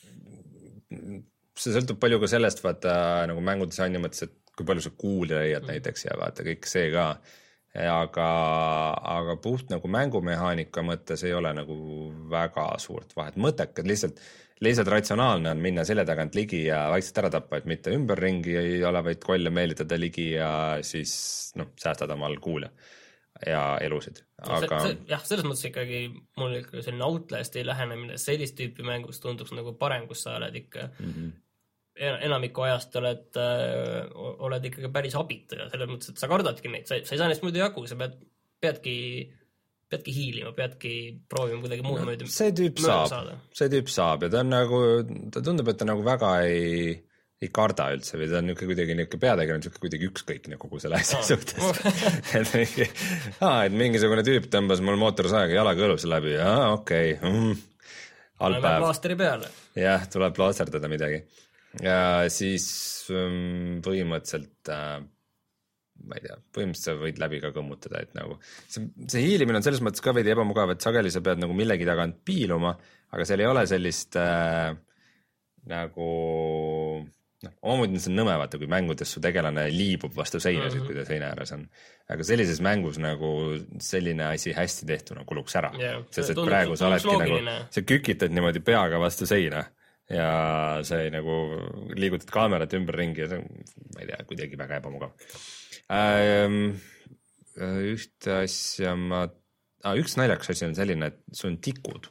see sõltub palju ka sellest, vaata nagu mängudisaini mõttes, et kui palju sa kuuli leiad mm. näiteks ja vaata kõik see ka, aga, aga puht nagu mängumehaanika mõttes ei ole nagu väga suurt vahet. Mõttekad lihtsalt, lihtsalt ratsionaalne on minna selle tagant ligi ja vaikselt ära tappa, et mitte ümberringi ei ole, vaid kolle meelitada ligi ja siis noh, säästad omal kuule ja elusid. Aga... See, see, jah, selles mõttes ikkagi mul ikka selline Outlasti lähenemine sellist tüüpi mängus tunduks nagu parem, kus sa oled ikka mm-hmm. enamiku ajast oled, äh, oled ikkagi päris abitu ja selles mõttes, et sa kardadki neid, sa, sa ei saa neist muidu jagu, sa pead, peadki, peadki hiilima, peadki proovima kuidagi muud no, mööda. See tüüp saab, saada. see tüüp saab ja ta on nagu, ta tundub, et ta nagu väga ei, ei karda üldse või ta on niisugune kuidagi niisugune peategelane, niisugune kuidagi ükskõikne kogu selle asja no. suhtes. et, mingi, aa, et mingisugune tüüp tõmbas mul mootorsaega jalaga õlus läbi, aa, okei, okay. mm, halb päev. Plaasteri peale. Jah, tuleb plaasterdada midagi. Ja siis um, põhimõtteliselt äh, ma ei tea, põhimõtteliselt sa võid läbi ka kõmmutada, et nagu see, see hiilimine on selles mõttes ka veidi ebamugav, et sageli sa pead nagu millegi tagant piiluma, aga seal ei ole sellist äh, nagu noh, omamoodi see on nõme, vaata, kui mängudes su tegelane liibub vastu seinasid, mm-hmm. kui ta seina ääres on. Aga sellises mängus nagu selline asi hästi tehtuna kuluks ära. Yeah. Sest et praegu sa oledki nagu, sa kükitad niimoodi peaga vastu seina ja see nagu liigutad kaamerat ümberringi ja see on, ma ei tea, kuidagi väga ebamugav. Ähm, ühte asja ma... Ah, üks naljakas asi on selline, et sul on tikud.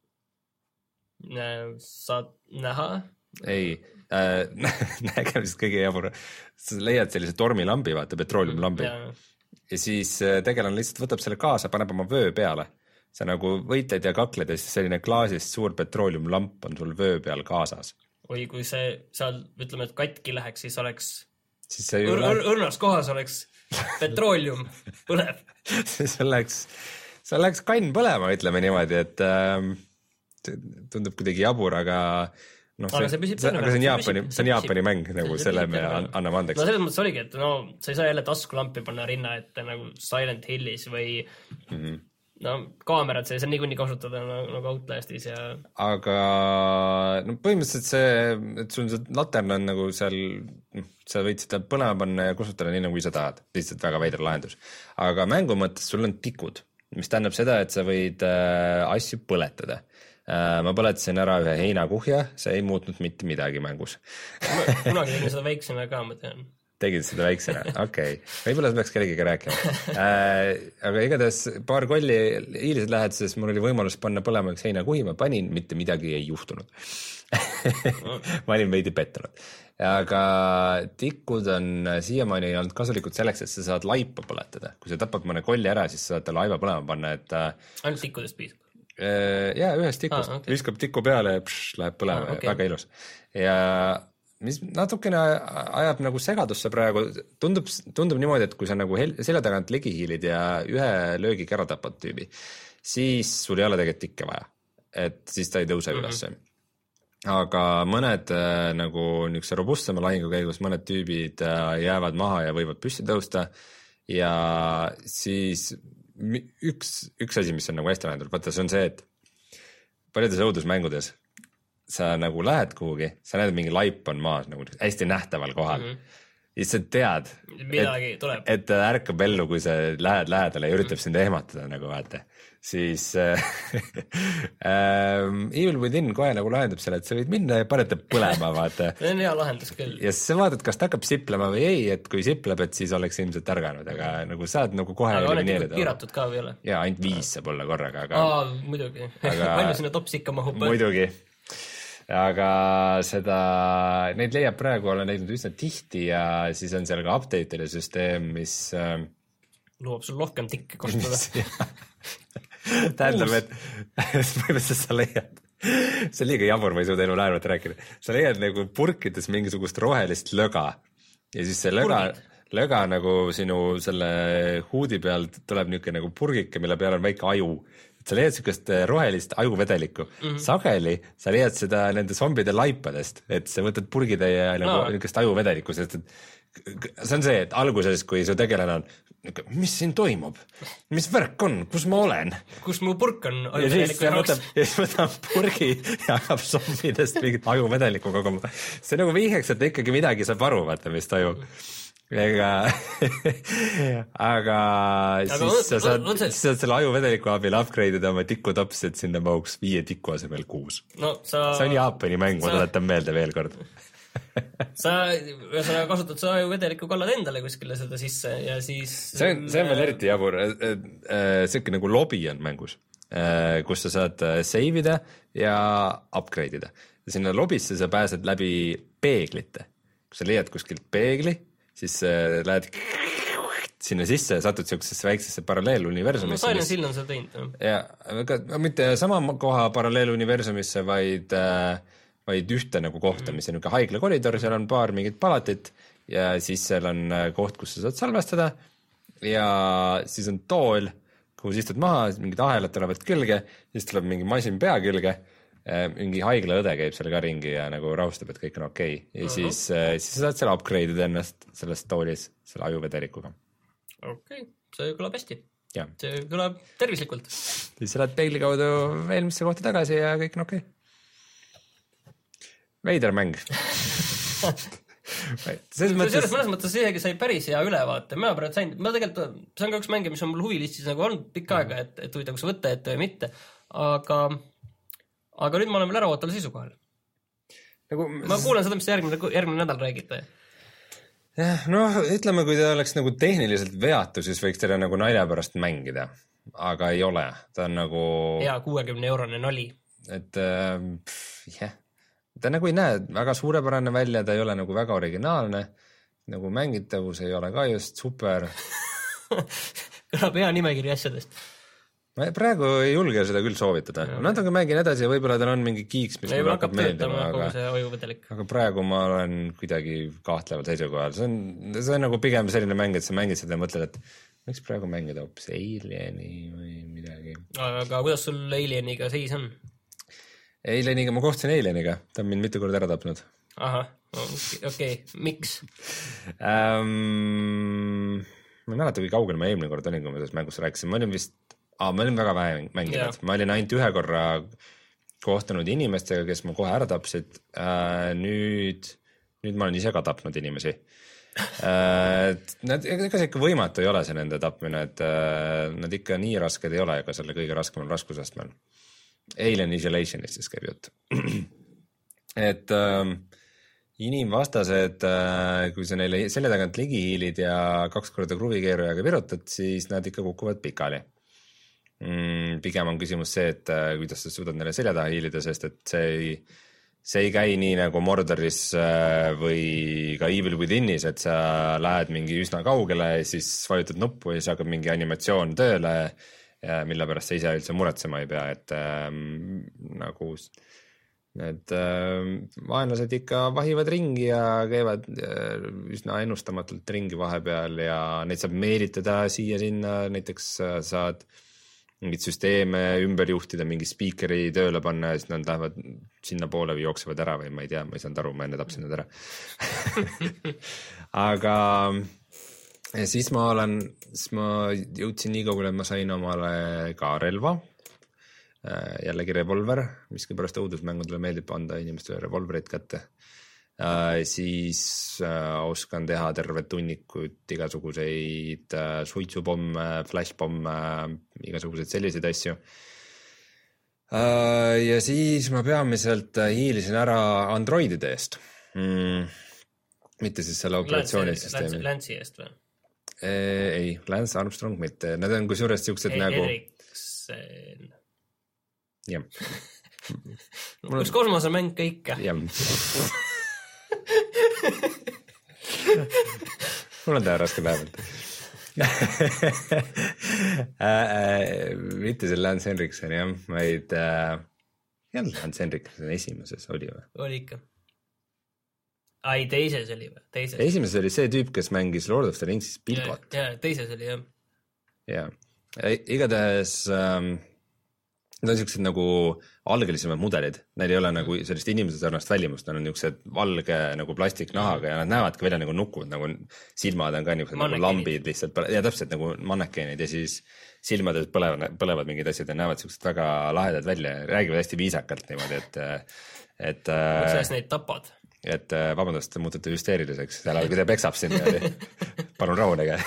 Saad näha? Ei, äh, nägemist kõige jabur. Sa leiad sellise tormilambi, vaata, petrooliumlambi. Ja, ja siis tegelane lihtsalt võtab selle kaasa, paneb oma vöö peale. Sa nagu võitled ja kakled ja siis selline klaasist suur petrooliumlamp on sul vöö peal kaasas. Või kui see seal, ütleme, et katki läheks, siis oleks siis see õr- õr- õrnas kohas oleks petroolium põleb. siis oleks, see oleks kann põlema, ütleme niimoodi, et äh, tundub kuidagi jabur, aga noh, see, see, see, aga see on Jaapani, see on Jaapani mäng, nagu selle me anname andeks. No selles mõttes oligi, et no sa ei saa jälle taskulampi panna rinna ette nagu Silent Hillis või mm-hmm. no kaamerad see, see on niikuinii kasutada nagu, nagu Outlastis ja... Aga no põhimõtteliselt see, et sul see latern on nagu seal, sa võid seda põlema panna ja kustutada nii nagu ise tahad. Lihtsalt väga veidra lahendus. Aga mängu mõttes sul on tikud, mis tähendab seda, et sa võid äh, asju põletada. Äh, ma põletasin ära ühe heinakuhja, see ei muutnud mitte midagi mängus. Kunagi tegin seda väiksena ka, ma tean. Tegid seda väiksena, okei okay.. Võib-olla peaks kellegiga rääkima. Äh, aga igatahes paar kolli hiilised läheduses mul oli võimalus panna põlema üks heinakuhi, ma panin, mitte midagi ei juhtunud. ma olin veidi pettunud. Aga tikud on siiamaani olnud kasulikud selleks, et sa saad laipa põletada. Kui sa tapad mõne kolli ära, siis sa saad ta laiva põlema panna, et ainult tikkudest piisab? Jaa, ühest tikust. Ah, okay. Viskab tiku peale ja pš, läheb põlema, ah, okay. Väga ilus. Ja mis natukene ajab nagu segadusse praegu, tundub, tundub niimoodi, et kui sa nagu hel- selja tagant ligi hiilid ja ühe löögiga ära tapad tüübi, siis sul ei ole tegelikult tikke vaja, et siis ta ei tõuse mm-hmm. ülesse. Aga mõned nagu niisuguse robustsema lahingu käigus mõned tüübid jäävad maha ja võivad püsti tõusta ja siis üks, üks asi, mis on nagu hästi lahendatud, vaata see on see, et paljudes õudusmängudes sa nagu lähed kuhugi, sa näed mingi laip on maas nagu hästi nähtaval kohal mm. -hmm. ja sa tead, midagi et, tuleb. et ta ärkab ellu, kui sa lähed lähedale ja üritab mm. sind ehmatada nagu vaata. Siis äh, äh, Evil Within kohe nagu lahendab selle, et sa võid minna ja paned ta põlema vaata. See on hea lahendus küll. Ja sa vaatad, kas ta hakkab siplema või ei, et kui sipleb, et siis oleks ilmselt ärganud, aga nagu saad nagu kohe aga elimineerida. Aga piiratud ka või ole? Jaa, ainult viis saab olla korraga. Aga... Aa, muidugi. Aga... palju sinna topsi ikka mahub? Muidugi. Aga seda, neid leiab praegu, olen leidnud üsna tihti ja siis on seal ka update'ide süsteem, mis... Luuab sul rohkem tikke kasutada. Tähendab, et põhimõtteliselt sa leiad, see on liiga jabur, ma ei suuda elu naervat rääkida, sa leiad nagu purkides mingisugust rohelist löga ja siis see löga, löga nagu sinu selle huudi peal tuleb niisugune nagu purgike, mille peal on väike aju. Sa leiad niisugust rohelist ajuvedelikku. Mm -hmm. Sageli sa leiad seda nende zombide laipadest, et sa võtad purgitäie ja nagu no. niisugust ajuvedelikku, sest et see on see, et alguses, kui su tegelane on, mis siin toimub, mis värk on, kus ma olen, kus mu purk on ja siis, võtab, ja siis võtab purgi ja hakkab zombidest mingit ajuvedelikku koguma. See nagu vihjaks, et ikkagi midagi saab aru, vaata, mis toimub. Ega aga, aga siis sa saad, see... saad selle ajuvedeliku abil upgrade ida oma tikutopsi, et sinna mahuks viie tiku asemel kuus. No, sa... see on Jaapani mäng, ma tuletan meelde veel kord. sa, sa kasutad sa ajuvedeliku kallad endale kuskile seda sisse ja siis... See on, see on veel eriti jabur. Selline nagu lobi on mängus, kus sa saad save ida ja upgrade ida. Ja sinna lobisse sa pääsed läbi peeglite. Kui sa leiad kuskilt peegli, siis lähed sinna sisse ja satud siuksesse väiksesse paralleeluniversumisse. No Silent Hill on seda teinud. Ja, aga mitte sama koha paralleeluniversumisse, vaid, vaid ühte nagu kohta, mis on niuke haigla koridor, seal on paar mingit palatit ja siis seal on koht, kus sa saad salvestada ja siis on tool, kuhu sa istud maha, mingid ahelad tulevad külge, siis tuleb mingi masin pea külge, mingi haiglaõde käib seal ka ringi ja nagu rahustab, et kõik on okei okay. Ja uh -huh. siis, siis sa saad seal upgrade ida ennast selles toolis, selle ajuvedelikuga. Okei, okay. See kõlab hästi. Ja. See kõlab tervislikult. Siis sa lähed peigli kaudu eelmisse kohta tagasi ja kõik on okei okay. Veider mäng. Selles mõttes... mõnes mõttes isegi sai päris hea ülevaate. Ma praegu sain, ma tegelikult, see on ka üks mäng, mis on mul huvilistis nagu olnud pikka aega, et, et huvitav, kas võtta ette või mitte. Aga, aga nüüd ma olen veel äraootal seisukohal. Nagu... Ma kuulen seda, mis järgmine, järgmine nädal räägite. Jah, noh, ütleme, kui ta oleks nagu tehniliselt veatu, siis võiks teda nagu nalja pärast mängida. Aga ei ole. Ta on nagu... Hea kuuekümne eurone nali. Et, jah. Yeah. Ta nagu ei näe väga suurepärane välja, ta ei ole nagu väga originaalne, nagu mängitavus ei ole ka just super. Kõlab hea nimekiri asjadest. Ma praegu ei julge seda küll soovitada. Natuke mängin edasi ja võib-olla tal on mingi kiiks, mis mul hakkab meeldima, aga, aga praegu ma olen kuidagi kahtleval seisukohal. See on, see on nagu pigem selline mäng, et sa mängid seda ja mõtled, et võiks praegu mängida hoopis Alieni või midagi. Aga kuidas sul Alieniga seis on? Alieniga, ma kohtusin Alieniga, ta on mind mitu korda ära tapnud. Aha, okei, okay. Miks? Ähm, ma ei mäleta, kui kaugel ma eelmine kord olin, kui ma selles mängus rääkisin. Ma olin vist, aa, ma olin väga vähe mänginud. Yeah. Ma olin ainult ühe korra kohtunud inimestega, kes ma kohe ära tapsid. Äh, nüüd, nüüd ma olen ise ka tapnud inimesi. äh, nad, ega see ikka võimatu ei ole see nende tapmine, et äh, nad ikka nii rasked ei ole, ega selle kõige raskemal raskusastmel. Alien Isolationist siis käib jutt. et äh, inimvastased, äh, kui sa neile selle tagant ligi hiilid ja kaks korda kruvikeerujaga virutad, siis nad ikka kukuvad pikali. Mm, pigem on küsimus see, et äh, kuidas sa suudad neile selja taha hiilida, sest et see ei, see ei käi nii nagu Mordoris äh, või ka Evil Withinis, et sa lähed mingi üsna kaugele, siis vajutad nuppu ja siis hakkab mingi animatsioon tööle, ja mille pärast sa ise üldse muretsema ei pea, et ähm, nagu need ähm, vaenlased ikka vahivad ringi ja käivad äh, üsna ennustamatult ringi vahepeal ja neid saab meelitada siia-sinna, näiteks äh, saad mingid süsteeme ümber juhtida, mingi spiikeri tööle panna ja siis nad lähevad sinna poole või jooksevad ära või ma ei tea, ma ei saanud aru, ma enne tapsin nad ära. Aga ja siis ma olen, siis ma jõudsin nii kaugele, et ma sain omale ka relva. jällegi revolver, miskipärast õudusmängudele meeldib anda inimestele revolverid kätte. Siis oskan teha tervet tunnikut igasuguseid suitsupomme, flashpomme, igasuguseid selliseid asju. Ja siis ma peamiselt hiilisin ära androidide eest. Mm, mitte siis selle operatsioonisüsteemi. Lance'i eest või? Ei, Lance Armstrong mitte. Need on kusjuures siuksed nagu... Eriksen. Jah. Üks kosmosemäng kõik. Jah. Mul on tähe raske päevalt. Mitte see Lance Henriksen, jah, vaid jah, Lance Henriksen esimeses oli või? Oli ikka. Ai, teises oli või? Teises. Esimeses oli see tüüp, kes mängis Lord of the Ringsis Bilbot. Ja, teises oli, jah. Jah. Igatahes... Ähm, Need on siuksed nagu algelisemad mudelid, neil ei ole nagu sellist inimese sarnast välimust, nad on niisugused valge nagu plastiknahaga ja nad näevadki välja nagu nukud, nagu silmad on ka niisugused nagu lambid lihtsalt ja täpselt nagu mannekeenid ja siis silmades põlevad, põlevad mingid asjad ja näevad siuksed väga lahedad välja, räägivad hästi viisakalt niimoodi, et et kuidas neid tapad? Et vabandust, te muutute hüsteeriliseks, seal kui te peksab sind palun rahunege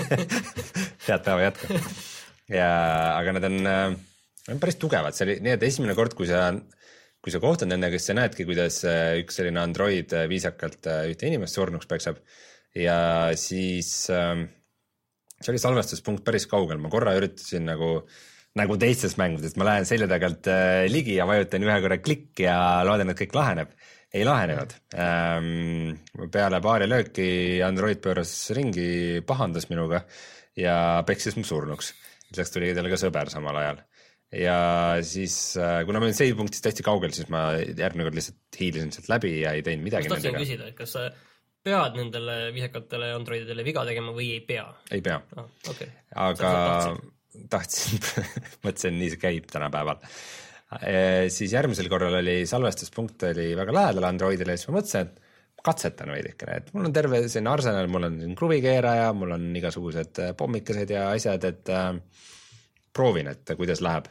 head päeva jätku ja aga nad on on päris tugevad, see oli nii, et esimene kord, kui sa, kui sa kohtad nendega, siis sa näedki, kuidas üks selline android viisakalt ühte inimest surnuks peksab ja siis äh, see oli salvestuspunkt päris kaugel, ma korra üritasin nagu, nagu teistes mängudes, ma lähen selja tagant äh, ligi ja vajutan ühe korra klikk ja loodan, et kõik laheneb. Ei lahenenud. Ähm, peale paari lööki android pööras ringi, pahandas minuga ja peksis mu surnuks. Lisaks tuli talle ka sõber samal ajal. Ja siis, kuna ma olin save punktist hästi kaugel, siis ma järgmine kord lihtsalt hiilisin sealt läbi ja ei teinud midagi nendega. Ma tahtsin küsida, et kas sa pead nendele viisakatele androididele viga tegema või ei pea? Ei pea. Ah, okay. Aga tahtsin, mõtlesin, nii see käib tänapäeval. E, siis järgmisel korral oli salvestuspunkt oli väga lähedal androidile ja siis ma mõtlesin, et katsetan veidikene, et mul on terve selline arsenal, mul on kruvikeeraja, mul on igasugused pommikesed ja asjad, et äh, proovin, et kuidas läheb.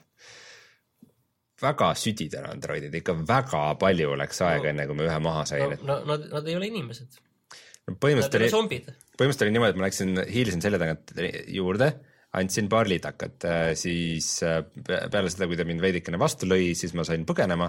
Väga südid on androidid, ikka väga palju läks aega no, enne, kui me ühe maha sain. No, no, nad, nad ei ole inimesed. No, põhimõtteliselt nad ei ole zombid. Põhimõtteliselt oli niimoodi, et ma läksin, hiilisin selle tagant juurde, andsin paar liitakat, siis peale seda, kui ta mind veidikene vastu lõi, siis ma sain põgenema,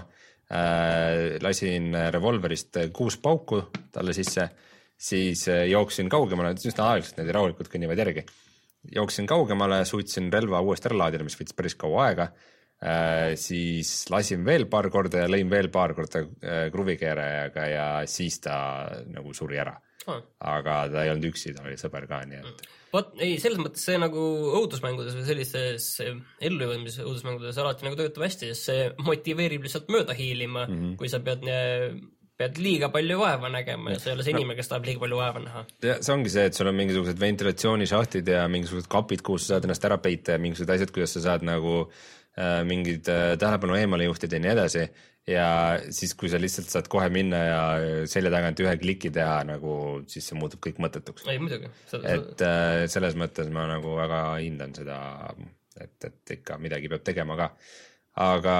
lasin revolverist kuus pauku talle sisse, siis jooksin kaugemale, üsna aeglaselt need rahulikult kõnnivad järgi. Jooksin kaugemale, suutsin relva uuesti ära laadida, mis võttis päris kaua aega, äh, siis lasin veel paar korda ja lõin veel paar korda äh, kruvikeerajaga ja siis ta nagu suri ära. Ah. Aga ta ei olnud üksi, ta oli sõber ka, nii et... Vaat, ei, selles mõttes see nagu õudusmängudes või sellistes ellujõudmises õudusmängudes alati nagu töötab hästi, sest see motiveerib lihtsalt mööda hiilima, mm -hmm. kui sa pead... pead liiga palju vaeva nägema ja see ei ole see inimene, kes tahab liiga palju vaeva näha. Ja see ongi see, et sul on mingisugused ventilatsioonišahtid ja mingisugused kapid, kuhu sa saad ennast ära peita ja mingisugused asjad, kuidas sa saad nagu äh, mingid äh, tähelepanu eemale juhtida ja nii edasi. Ja siis, kui sa lihtsalt saad kohe minna ja selja tagant ühe kliki teha, nagu siis see muutub kõik mõttetuks. Ei, muidugi. Seda... Et äh, selles mõttes ma nagu väga hindan seda, et, et ikka midagi peab tegema ka. Aga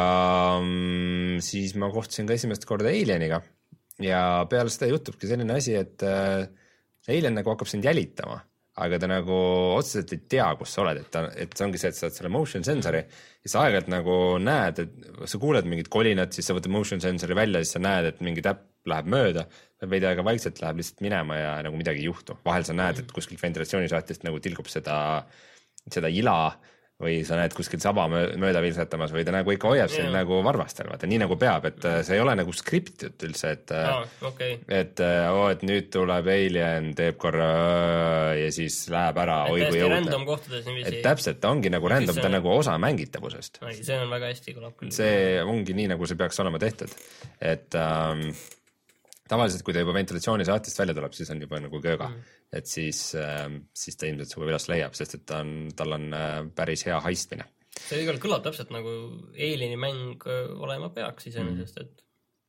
mm, siis ma kohtusin ka esimest korda Alieniga. Ja peale seda juhtubki selline asi, et äh, Alien nagu hakkab sind jälitama, aga ta nagu otseselt ei tea, kus sa oled, et, ta, et see ongi see, et sa oled selle motion sensori ja sa aeg-ajalt nagu näed, et sa kuuled mingit kolinat, siis sa võtad motion sensori välja, siis sa näed, et mingi täpp läheb mööda, veidi aega vaikselt läheb lihtsalt minema ja nagu midagi ei juhtu. Vahel sa näed, et kuskilt ventilatsioonisaatist nagu tilgub seda, seda ila või sa näed kuskil saba mööda vilsatamas või ta nagu ikka hoiab siin yeah. nagu varvastel, vaata, nii nagu peab, et see ei ole nagu skriptitud üldse, et ah, okay. et, oh, et nüüd tuleb Alien, teeb korra ja siis läheb ära, oi kui jõuda. Random kohtades niiviisi. Et täpselt, ta ongi nagu random, ta on nagu osa mängitavusest. See on väga hästi kõlab küll. See ongi nii, nagu see peaks olema tehtud. Et ähm, tavaliselt, kui ta juba ventilatsioonisaatist välja tuleb, siis on juba nagu kööga. Mm. Et siis, siis ta ilmselt sugu üles leiab, sest et ta on, tal on päris hea haistmine. See igal kõlab täpselt nagu Alieni mäng olema peaks iseenesest, et...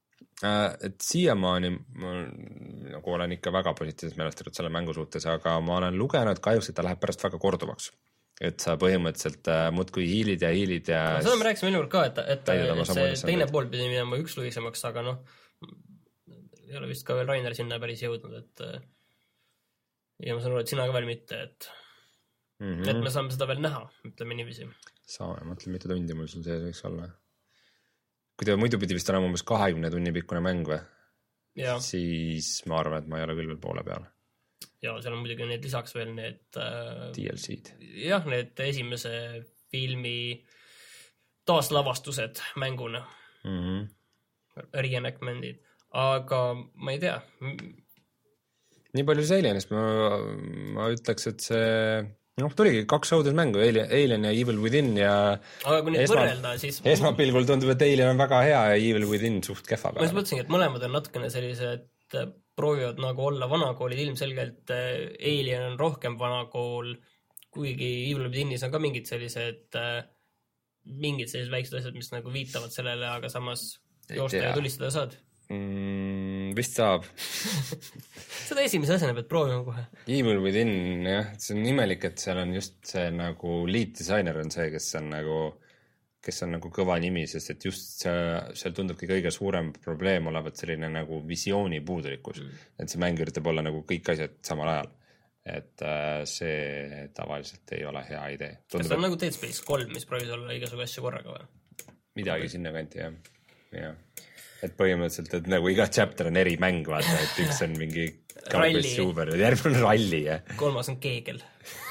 Et siiamaani ma nagu olen ikka väga positiivselt meelestatud selle mängu suhtes, aga ma olen lugenud kahjuks, et ta läheb pärast väga korduvaks. et sa põhimõtteliselt äh, muudkui hiilid ja hiilid ja no, seda me rääkisime enne ka, et, et, et see teine teed. pool pidi minema üks luisemaks, aga noh, ei ole vist ka veel Rainer sinna päris jõudnud, et ja ma saan aru, et sina ka veel mitte, et mm -hmm. et me saame seda veel näha, ütleme niiviisi. Saame, mõtle, mitu tundi mul sul sees võiks olla. Kui ta muidu pidi vist olema umbes kahekümne tunni pikkune mäng või, ja. Siis ma arvan, et ma ei ole küll veel poole peal. Ja seal on muidugi need lisaks veel need äh, D L C-d. Jah, need esimese filmi taaslavastused mänguna. Mm -hmm. Reenactmentid. Aga ma ei tea. Nii palju see Alienist, ma, ma ütleks, et see noh, tuligi kaks õudusmängu, Alien ja Evil Within ja aga kui nüüd esma, võrrelda, siis esmapilgul tundub, et Alien on väga hea ja Evil Within suht kehva peale. Ma mõtlesingi, et mõlemad on natukene sellised proovivad nagu olla vanakoolid, ilmselgelt Alien on rohkem vanakool, kuigi Evil Withinis on ka mingid sellised mingid sellised väiksed asjad, mis nagu viitavad sellele, aga samas joosta ja tulistada saad. Mm, vist saab. Seda esimese asjana pead proovima kohe. Evil Within, jah, see on imelik, et seal on just see nagu lead designer on see, kes on nagu kes on nagu kõva nimi, sest et just see, seal tundubki kõige suurem probleem olevat selline nagu visiooni puudulikkus. Mm. Et see mäng üritab olla nagu kõik asjad samal ajal. Et äh, see tavaliselt ei ole hea idee. Tundub, kas see on et... nagu Dead Space kolm, mis proovis olla igasugu asju korraga või? Midagi sinna kanti, jah. jah. Et põhimõtteliselt, et nagu iga chapter on eri mäng, vaata, et üks on mingi ralli. Super, järgmine on ralli, jah. Kolmas on keegel.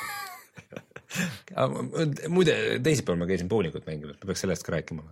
Muide, teisipäeval ma käisin bowlingut mänginud, ma peaks sellest ka rääkima.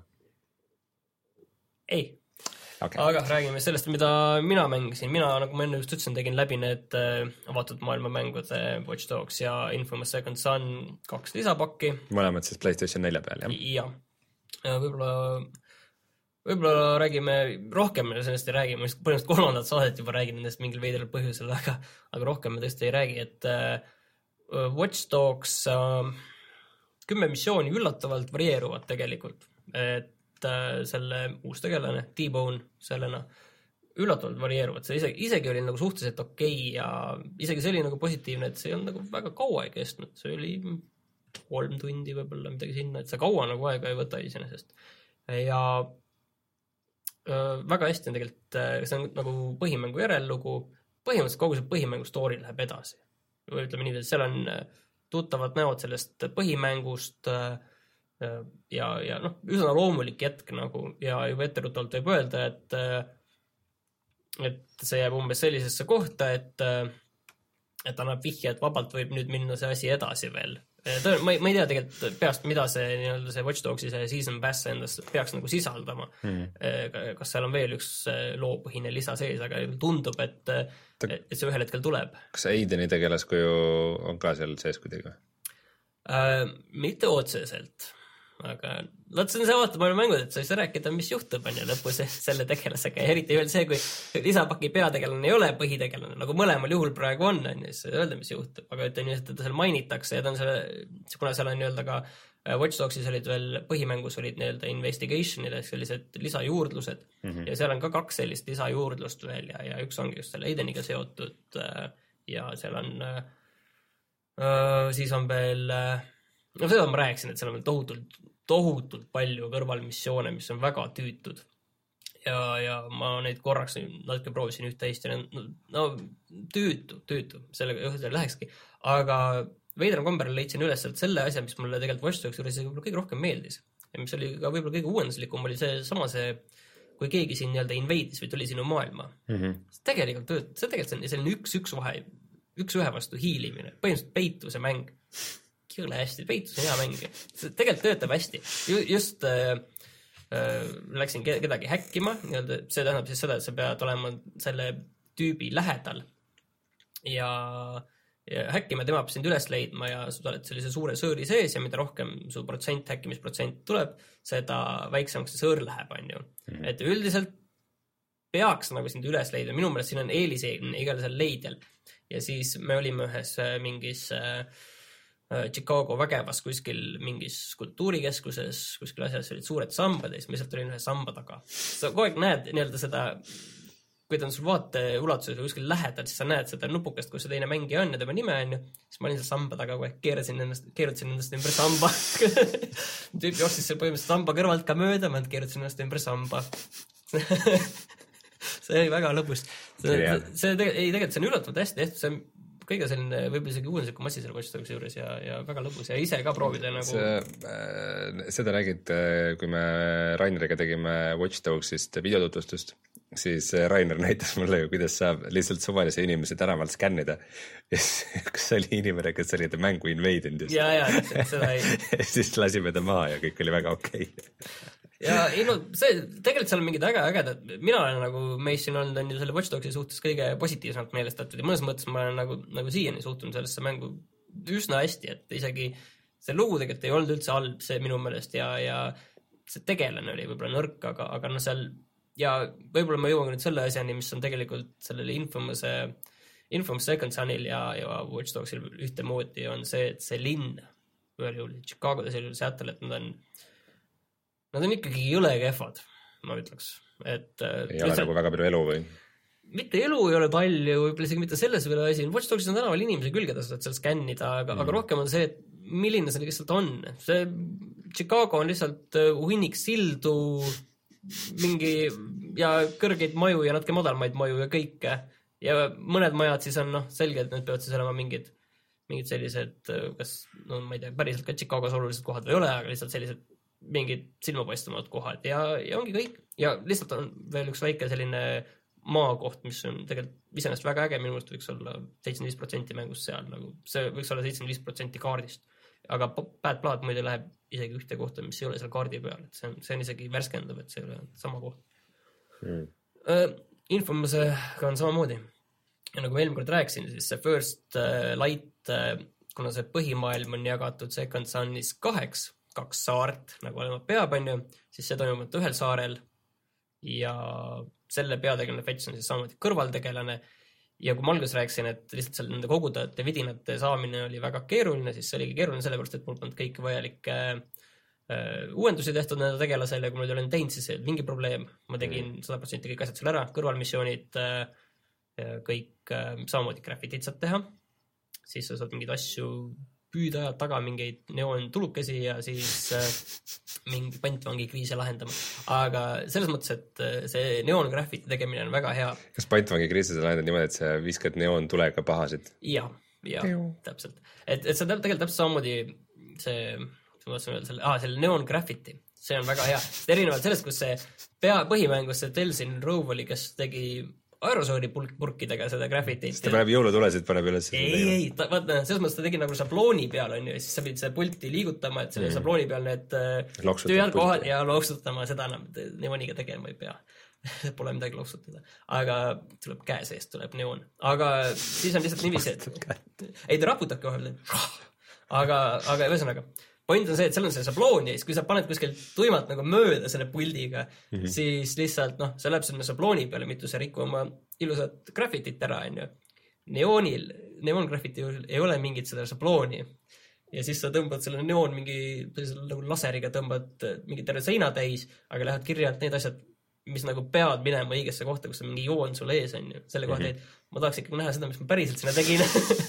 Ei. Okay. Aga räägime sellest, mida mina mängisin. Mina, nagu ma enne just ütlesin, tegin läbi need avatud maailma mängude Watch Dogs ja Infamous Second Son kaks lisapakki. Mõlemad siis PlayStation nelja peal, jah? Jah. Ja võib-olla, võib-olla räägime rohkem, sellest ei räägi. Ma just põhimõtteliselt kolmandat saadet juba räägin nendest mingil veidral põhjusel, aga, aga rohkem me tõesti ei räägi, et Watch Dogs uh, kümme missiooni üllatavalt varieeruvad tegelikult, et uh, selle uus tegelane, T-Bone sellena, üllatavalt varieeruvad, see isegi, isegi oli nagu suhteliselt okei okay ja isegi see oli nagu positiivne, et see on nagu väga kaua ei kestnud, see oli kolm tundi võib-olla midagi sinna, et see kaua nagu aega ei võta iseenesest. Ja uh, väga hästi on tegelikult, uh, see on nagu põhimängu järellugu, põhimõtteliselt kogu see põhimängu story läheb edasi. Või ütleme nii, et seal on tuttavad näod sellest põhimängust ja, ja noh, üsna loomulik jätk nagu ja juba etteruttavalt võib öelda, et et see jääb umbes sellisesse kohta, et et annab vihje, et vabalt võib nüüd minna see asi edasi veel. Ma ei, ma ei tea tegelikult peast, mida see, nii-öelda see Watch Dogsi see Season Pass endas peaks nagu sisaldama. Mm. Kas seal on veel üks loopõhine lisa sees, aga tundub, et, Ta... et see ühel hetkel tuleb. Kas Aideni tegelaskuju on ka seal sees kuidagi? Äh, mitte otseselt. Aga lotsin see vaatama oli mängud, et sa ei saa rääkida, mis juhtub on ja lõpus selle tegelasega. Ja eriti veel see, kui lisapaki peategelane ei ole põhitegelane, nagu mõlemal juhul praegu on, on ja siis öelda, mis juhtub. Aga ütlen just, et seal mainitakse ja ta on selle, kuna seal on nii-öelda ka Watch Dogsis olid veel, põhimängus olid nii-öelda investigationid, sellised lisajuurdlused mm -hmm. ja seal on ka kaks sellist lisajuurdlust veel ja, ja üks ongi just selle Aideniga seotud ja seal on äh, siis on veel no seda ma rääkisin, et seal on tohutult, tohutult palju kõrvalmissioone, mis on väga tüütud. Ja, ja ma neid korraks natuke proovisin üht teist ja no, no tüütu, tüütu, sellega juhul lähekski. Aga veidran kombel leidsin üles selle asja, mis mulle tegelikult Watch Dogs juures kõige rohkem meeldis. Ja mis oli ka võib-olla kõige uuenduslikum, oli see sama see, kui keegi siin nii-öelda inveidis või tuli sinu maailma. Mm -hmm. See tegelikult, see tegelikult on selline üks-üks vahe, üks-ühe vastu hiilimine, põhimõtteliselt peituse mäng. Jõle hästi, peitus on hea mäng. See tegelikult töötab hästi. Just äh, äh, läksin kedagi häkkima, see tähendab siis seda, et sa pead olema selle tüübi lähedal ja, ja häkkima, tema peab sind üles leidma ja sa oled sellise suure sõõri sees ja mida rohkem su protsent, häkkimisprotsent tuleb, seda väiksemaks see sõõr läheb, on ju. Mm-hmm. Et üldiselt peaks nagu sind üles leidma. Minu meelest siin on eeliseen igal seal leidjal. Ja siis me olime ühes mingis äh, Chicago vägevas kuskil mingis kultuurikeskuses, kuskil asjas olid suured sambad ja siis me lihtsalt olin ühe samba taga. Sa kogu aeg näed nii-öelda seda kui ta on sul vaate ulatuses või kuskil lähedal, siis sa näed seda nupukast, kus see teine mängija on ja tema nime on ju, siis ma olin seal samba taga, kui keerasin ennast, keerutasin ennast ümber samba. Tüüp jooksis seal põhimõtteliselt samba kõrvalt ka mööda, ma keerutasin ennast ümber samba. See oli väga lõbus. See, see tege, ei, tegelikult see on üllatavalt hästi tehtud, see on kõige selline võib-olla isegi uuenduslikum asi selle Watch Dogsi juures ja, ja väga lõbus ja ise ka proovida nagu... See, äh, seda räägid, kui me Raineriga tegime Watch Dogsist videotutvustust, siis Rainer näitas mulle, kuidas saab lihtsalt suvalise inimese tänavalt skännida. Kas see oli inimene, kes oli mängu invadinud just? Ja, ja, seda ei... siis lasime ta maha ja kõik oli väga okei okay. Ja ei no, see, tegelikult seal on mingid väga ägedad, mina olen nagu, meis siin olnud on ju selle Watch Dogsi suhtes kõige positiivsemalt meelestatud ja mõnes mõttes ma olen nagu, nagu siiani suhtun sellesse mängu üsna hästi, et isegi see lugu tegelikult ei olnud üldse halb, see minu meelest ja, ja see tegelane oli võib-olla nõrk, aga, aga no seal ja võib-olla ma jõuan nüüd selle asjani, mis on tegelikult sellele Infamous, Infamous Second Sonil ja, ja Watch Dogsil ühte moodi on see, et see linn ühel juhul, Chicago ja selle Seattle, et nad on Nad on ikkagi jõle kehvad, ma ütleks. Et, ei ole lihtsalt, nagu väga palju elu või? Mitte elu ei ole palju, võib-olla isegi mitte selles veel asi. Watch Dogsis on tänaval inimese külgeda, saad seal skännida, aga, mm. aga rohkem on see, et milline see lihtsalt on. See Chicago on lihtsalt hunnik sildu, mingi ja kõrgeid maju ja natuke madalmaid maju ja kõike. Ja mõned majad siis on noh, selge, et need peavad siis olema mingid, mingid sellised, kas, no ma ei tea, päriselt ka Chicagos olulised kohad või ole, aga lihtsalt sellised mingid silmapaistumad kohad ja, ja ongi kõik. Ja lihtsalt on veel üks väike selline maakoht, mis on tegelikult iseenesest väga äge, minu mõelest võiks olla seitsekümmend viis protsenti mängust seal, nagu see võiks olla seitsekümmend viis protsenti kaardist. Aga Bad Blood muide läheb isegi ühte kohta, mis ei ole seal kaardi peal, et see on, see on isegi värskendav, et see ei ole sama koht. Hmm. Uh, Infamousega on samamoodi. Ja nagu ma eelmine kord rääkisin, siis see First uh, Light, uh, kuna see põhimaailm on jagatud Second Sonis kaheks, kaks saart, nagu olema peab, on ju, siis see toimub ühel saarel ja selle peategelane Fetch on siis samamoodi kõrvaltegelane ja kui ma alguses rääkisin, et lihtsalt seal nende kogudajate vidinate saamine oli väga keeruline, siis see oligi keeruline sellepärast, et mul polnud kõiki vajalikke äh, uuendusi tehtud nende tegelasele ja kui ma olen teinud, siis ei olnud mingi probleem. Ma tegin sada protsenti kõik asjad seal ära, kõrvalmissioonid, äh, kõik äh, samamoodi graffitid saad teha, siis sa saad mingeid asju püüda taga mingeid neon tulukesi ja siis äh, mingi pantvangi kriise lahendama. Aga selles mõttes, et see neon graffiti tegemine on väga hea. Kas pantvangi kriise sa lahendad niimoodi, et sa viskad neon tulega pahasid? Ja, ja, täpselt. Et, et see tegelikult täpselt samamoodi see, selle, ah, selle neon graffiti, see on väga hea. Erinevalt sellest, kus see pea põhimängus see Telsin Rove oli, kes tegi aerosooli purkidega seda graffitit. Siis ta paneb jõulutulesid, paneb üles. Ei, ei, ta, vaata, selles mõttes ta tegi nagu sablooni peal, on ju, ja siis sa pidid see pulti liigutama, et selle mm. sablooni peal need tööjad kohad ja loksutama, seda enam neoniga tegema ei pea. Pole midagi loksutada. Aga tuleb käe seest, tuleb neon. Aga siis on lihtsalt niiviisi, et ei, ta raputab kohe. Aga, aga ühesõnaga, point on see, et seal on see sabloon ja siis kui sa paned kuskil tuimalt nagu mööda selle puldiga, mm -hmm. siis lihtsalt, noh, see läheb selle sablooni peale, mitu see rikku oma ilusat graffitit ära, on ju. Neonil, neon graffiti ei ole mingit seda sablooni ja siis sa tõmbad selle neon mingi nagu laseriga tõmbad mingi terve seina täis, aga lähevad kirjalt need asjad, mis nagu peavad minema õigesse kohta, kus on mingi joon sul ees, on ju. Selle kohta, et ma tahaks ikkagi näha seda, mis ma päriselt sinna tegin.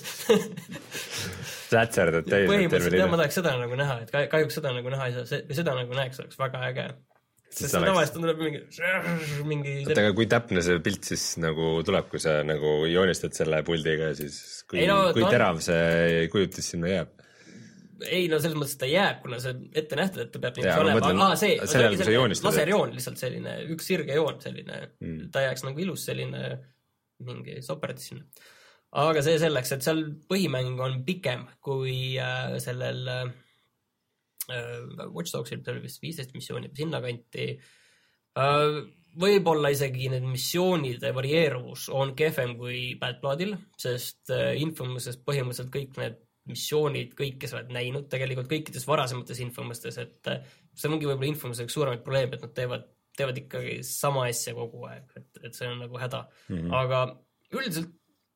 Sätserdad teil. Põhimõtteliselt jah, ma tahaks seda nagu näha, et kahjuks seda nagu näha ei saa, või seda nagu näeks oleks väga äge. Sest see tavaliselt tuleb mingi, mingi... Oota, aga kui täpne see pilt siis nagu tuleb, kui sa nagu joonistad selle puldiga, siis kui, ei, no, kui ta... terav see kujutis sinna jääb? Ei, no selles mõttes ta jääb, kuna see ette nähtud, et ta peab ja, olema. Mõtlen, Aa, see, sellel, see joonistad, laserjoon, lihtsalt selline, üks sirge joon, selline, mm. ta jääks nagu ilus selline mingi soperdis sinna. Aga see selleks, et seal põhimäng on pikem kui äh, sellel äh, Watch Dogsil, see oli vist viisteist missiooni sinna kanti. Äh, võib-olla isegi need missioonide varieeruvus on kehvem kui Bad Bloodil, sest äh, Infamouses põhimõtteliselt kõik need missioonid, kõik, kes oled näinud tegelikult kõikides varasemates Infamoustes, et äh, see ongi võib-olla Infamouses üks suuremaid probleem, et nad teevad, teevad ikkagi sama asja kogu aeg, et, et see on nagu häda. Mm-hmm. Aga üldiselt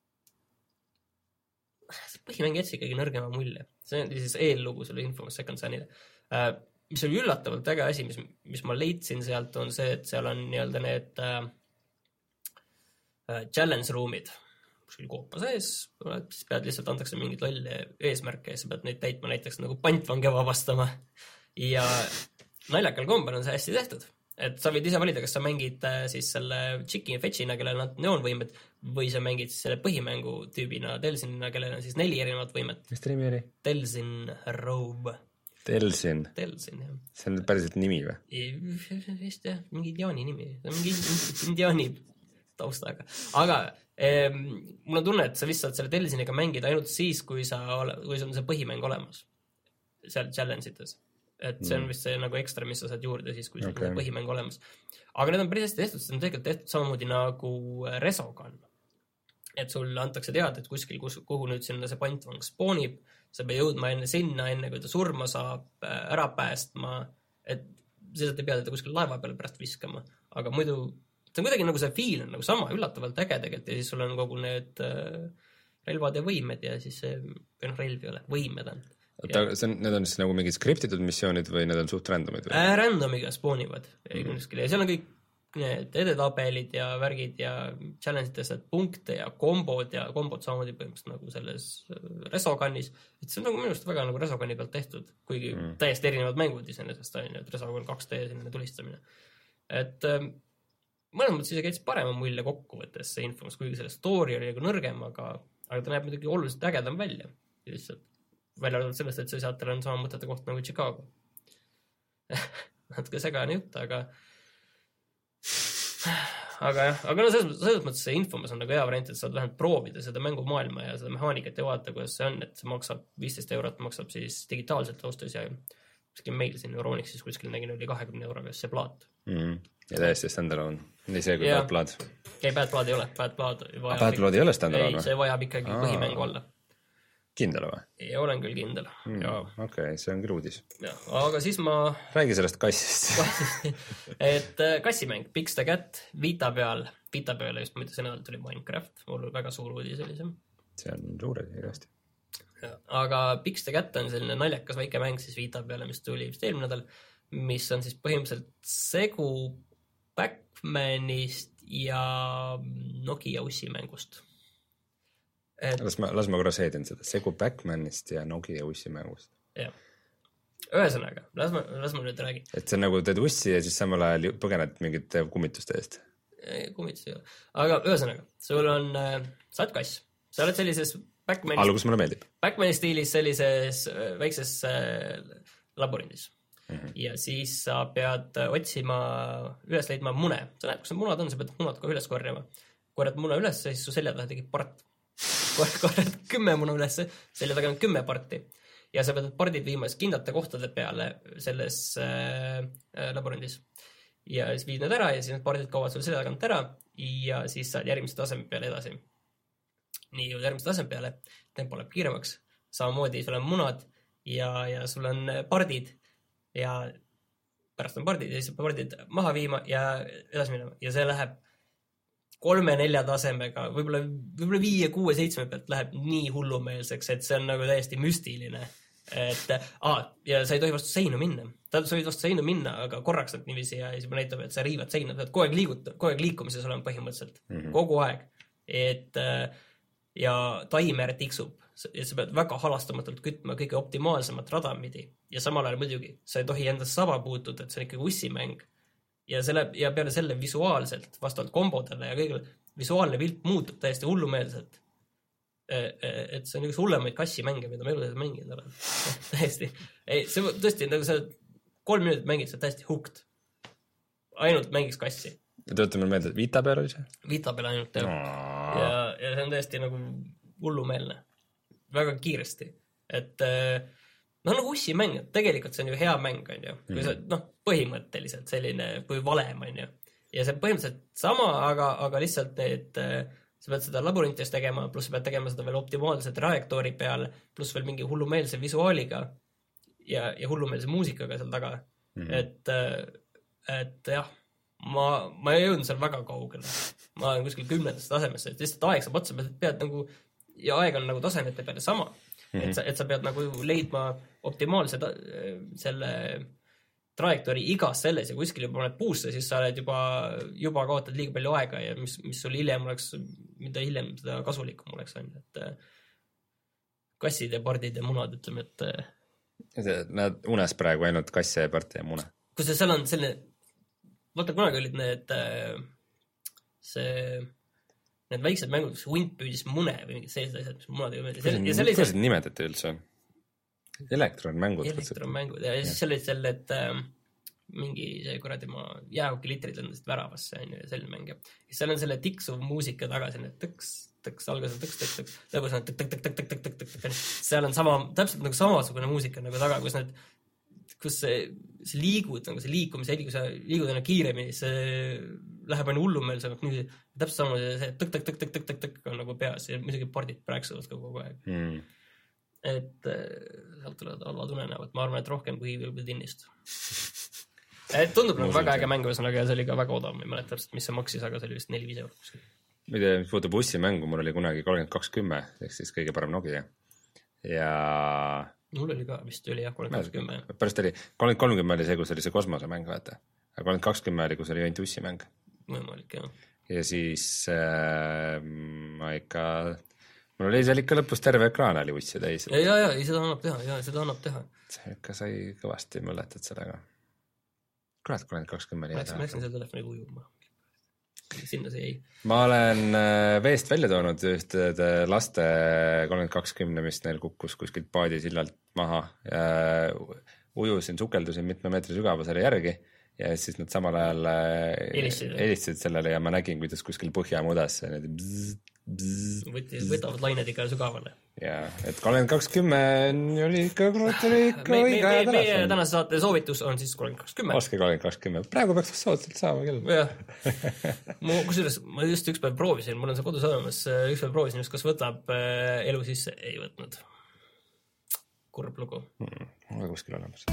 see põhimäng jätsi ikkagi nõrgema mulje. See on siis eellugu selle Infamous Second Sonile. Äh, mis oli üllatavalt äge asi, mis, mis ma leidsin sealt, on see, et seal on nii-öelda need äh, challenge room'id, kuskil koopa sees, siis pead lihtsalt antakse mingid lolle eesmärke ja sa pead neid täitma näiteks nagu pantvange vabastama ja naljakal kombel on see hästi tehtud, et sa võid ise valida, kas sa mängid siis selle chicken fetchina, kellel on neonvõimed või sa mängid siis selle põhimängu tüübina Delsinina, kellel on siis neli erinevat võimet. Mis ta nimi oli? Delsin Robe. Delsin. Delsin, jah. See on päriselt nimi või? Vist jah, mingi indiaani nimi. Mingi indiaani taustaga. Aga eh, mul on tunne, et sa vist saad selle Delsiniga mängida ainult siis, kui, sa, kui see on see põhimäng olemas. Seal challenge ites. Et see on vist see nagu ekstra, mis sa saad juurde siis, kui okay. see on põhimäng olemas. Aga need on päris hästi tehtud, see on tegelikult tehtud samamoodi nagu Resogun. Et sul antakse teada, et kuskil, kus, kuhu nüüd sinna see pantvang spoonib, sa pead jõudma enne sinna, enne kui ta surma saab, ära päästma, et seda ei pea teda kuskil laeva peale pärast viskama, aga muidu see on kuidagi nagu see feel on nagu sama, üllatavalt äge tegelikult ja siis sul on kogu need relvad ja võimed ja siis see, või noh, relv ei ole, võimed on. Oota, see on, need on siis nagu mingid skriptitud missioonid või need on suht randomid? Või? Äh, randomiga spoonivad mm. ja seal on kõik need edetabelid ja värgid ja challenge'ites punkte ja kombod ja kombod samamoodi põhimõtteliselt nagu selles Resogunis, et see on nagu minust väga nagu Resoguni pealt tehtud, kuigi mm. täiesti erinevad mängud iseenesest on, et Resogun kaks D selline tulistamine. Et ähm, mõnes mõttes isegi jätsi parema mulje kokkuvõttes see infos, kuigi selle story oli nagu nõrgem, aga, aga ta näeb muidugi oluliselt ägedam välja. Lihtsalt välja arvatud sellest, et see seatel on sama mõtete koht nagu Chicago. Natuke segane jutt, aga aga jah, aga no selles, selles mõttes see infomas on nagu hea variant, et saad vähemalt proovida seda mängumaailma ja seda mehaanikat ja vaadata, kuidas see on, et see maksab viisteist eurot, maksab siis digitaalselt ostus ja kuskil meil siin Euronixis kuskil nägin oli kahekümne euroga see plaat. Mm. Ja täiesti standalone. Nii see kui ja. Bad Blood. Ei, Bad Blood ei ole. Bad Blood, ah, Bad Blood ei ole standalone? Ei, see vajab ikkagi Aa. põhimängu olla. Kindel või? Ja olen küll kindel. Mm, Okei, okay, see on küll uudis. Ja, aga siis ma... Räägi sellest kassist. et kassimäng, Pix the Cat, Vita peal, Vita peal just muidu see nädal tuli Minecraft, mul väga suur uudis oli see. See on suure igasti. Aga Pix the Cat on selline naljakas väike mäng siis Vita peale, mis tuli vist eelmine nädal, mis on siis põhimõtteliselt segu Backmanist ja Nokia ussimängust. Et... Las ma, las ma korra seedin seda, segu Backmanist ja Nokia ussimängust. Jah. Ühesõnaga, las ma, las ma nüüd räägin. Et see on nagu teed ussi ja siis samal ajal põgened mingite kummituste eest. Kummituste ei ole. Aga ühesõnaga, sul on, sa oled kass. Sa oled sellises Backmanist... Algus mulle meeldib. Backmani stiilis sellises väikses laborindis. Mm-hmm. Ja siis sa pead otsima, üles leidma mune. Sa näed, kus need munad on, sa pead munad ka üles korjama. Korjad muna üles, siis su selja taha tegid part. Korjad kümme muna üles, selja taga on kümme parti. Ja sa pead pardid viima kindlate kohtade peale selles äh, laborindis. Ja siis viid need ära ja siis need pardid kauvad sul selja tagant ära ja siis saad järgmise taseme peale edasi. Nii jõud järgmise taseme peale, tempo läheb kiiremaks. Samamoodi sul on munad ja, ja sul on pardid ja pärast on pardid ja siis pardid maha viima ja edasi minema. Ja see läheb kolme-nelja tasemega, võib-olla, võib-olla viie, kuue, seitsme pealt läheb nii hullumeelseks, et see on nagu täiesti müstiline. Et, ah, ja sa ei tohi vastu seinu minna. Ta sa võid vastu seinu minna, aga korraks nad niiviisi ja siis näitab, et sa riivad seina. Sa kogu aeg liigut, kogu aeg liikumises olen põhimõtteliselt. Mm-hmm. Kogu aeg. Et, ja taimer tiksub. Ja sa pead väga halastamatult kütma kõige optimaalsemat radamidi. Ja samal ajal muidugi, sa ei tohi endast saba puutuda, et see on ikkagi ussimäng. Ja, selle, ja peale selle visuaalselt, vastavalt kombodele ja kõigile, visuaalne pilt muutub täiesti hullumeelselt. Et see on üks hullemaid kassimänge, mida ma eludes mängin olen. Täiesti. Ei, see tõesti, nagu sa kolm minutit mängid, sa täiesti hooked. Ainult mängiks kassi. Ja tööta meil meelde, et Vita peal oli see? Vita peal ainult, jah. Ja, ja see on täiesti nagu hullumeelne. Väga kiiresti. Et... No nagu ussimäng, tegelikult see on ju hea mäng, on ju. Kui sa, noh, põhimõtteliselt selline, kui valem, on ju. Ja see põhimõtteliselt sama, aga, aga lihtsalt need, sa pead seda laborintis tegema, pluss sa pead tegema seda veel optimaalselt trajektoori peal, pluss veel mingi hullumeelse visuaaliga ja, ja hullumeelse muusikaga seal taga. Mm-hmm. Et, et jah, ma, ma ei jõudnud seal väga kaugele. Ma olen kuskil kümnendast tasemesse, et lihtsalt aeg saab otsa, pead nagu, ja aeg on nagu tasemete peale sama. Et sa, et sa pead nagu leidma optimaalse ta, selle trajektoori igas selles ja kuskil juba paned puusse, siis sa oled juba, juba kaotad liiga palju aega ja mis, mis sul hiljem oleks, mida hiljem seda kasulikum oleks on, et kassid ja pardid ja munad, ütleme, et nad unes praegu ainult kasse ja parti ja muna. Kus seal on selline, vaata kunagi olid need see, need väiksed mängud, kus hunt püüdis mune või mingid sellised asjad, mis munad ei meeldi. Kuidas need nimetati üldse? Elektronmängud. Elektronmängud ja, ja siis oli selle, et äh, mingi see kuradi ma jäähokilitrid lendasid väravasse ja selline mäng ja seal on selle tiksuv muusika taga, selline tõks, tõks, algas on tõks, tõks, tõks, lõpus on tõk, tõk, tõk, tõk, tõk, tõk, tõk, seal on sama, täpselt nagu samasugune muusika nagu taga, kus need, kus see, see liigud, nagu see liikumise heli, kui sa liigud enne kiiremini, see läheb aina hullumeelsemalt, täpselt sama see tõk, tõk, tõk, tõk, tõk, tõk, tõk on nagu peas ja muidugi pardid praeksuvad ka kogu aeg. Hmm. Et sealt tulevad halva tunnenevad, ma arvan, et rohkem kui Evil Withinist. Et tundub nagu väga äge mängu, ühesõnaga ja see oli ka väga odav, ma ei mäleta täpselt, mis see maksis, aga see oli vist neli viis eurot. Mida, mis puudu bussimängu, mul oli kunagi kolmkümmend kaks kümme, ehk siis kõige parem Nokia. Ja... Mul oli ka vist oli jah, kolmkümmend kaks kümme. Pärast oli, kolmkümmend kolmkümmend oli see, kus oli see kosmosemäng, vaata. Aga kolmkümmend kaks kümme oli, kus oli ainult bussimäng. Võimalik, jah. Ja siis äh, ma ikka... Mul oli seal ikka lõpus terve ekraan oli ussi täis. Ja, ja, ja, seda annab teha, ja, seda annab teha. See ikka sai kõvasti mõlletad sellega. Kurat, kolmkümmend kakskümmend ma läksin selle telefoni ujuma. Sinna see jäi. Ma olen veest välja toonud ühte laste kolmkümmend kakskümmend, mis neil kukkus kuskilt paadi sillalt maha. Ujusin, sukeldusin mitme meetri sügavusele järgi ja siis nad samal ajal helistasid sellele ja ma nägin, kuidas kuskil põhjamudas bzz, bzz, Võttis, võtavad lained ikka sügavale. Ja, et kolmkümmend kakskümmend oli ikka, oli ikka õige aja telefon. Meie tänase saate soovitus on siis kolmkümmend kakskümmend. Oske kolmkümmend kakskümmend. Praegu peaks sootselt saama küll. Jah. Mu, kusjuures, ma just üks päev proovisin, mul on see kodus olemas, üks päev proovisin, kas võtab elu sisse, ei võtnud. Kurb lugu. Hmm, on ka kuskil olemas.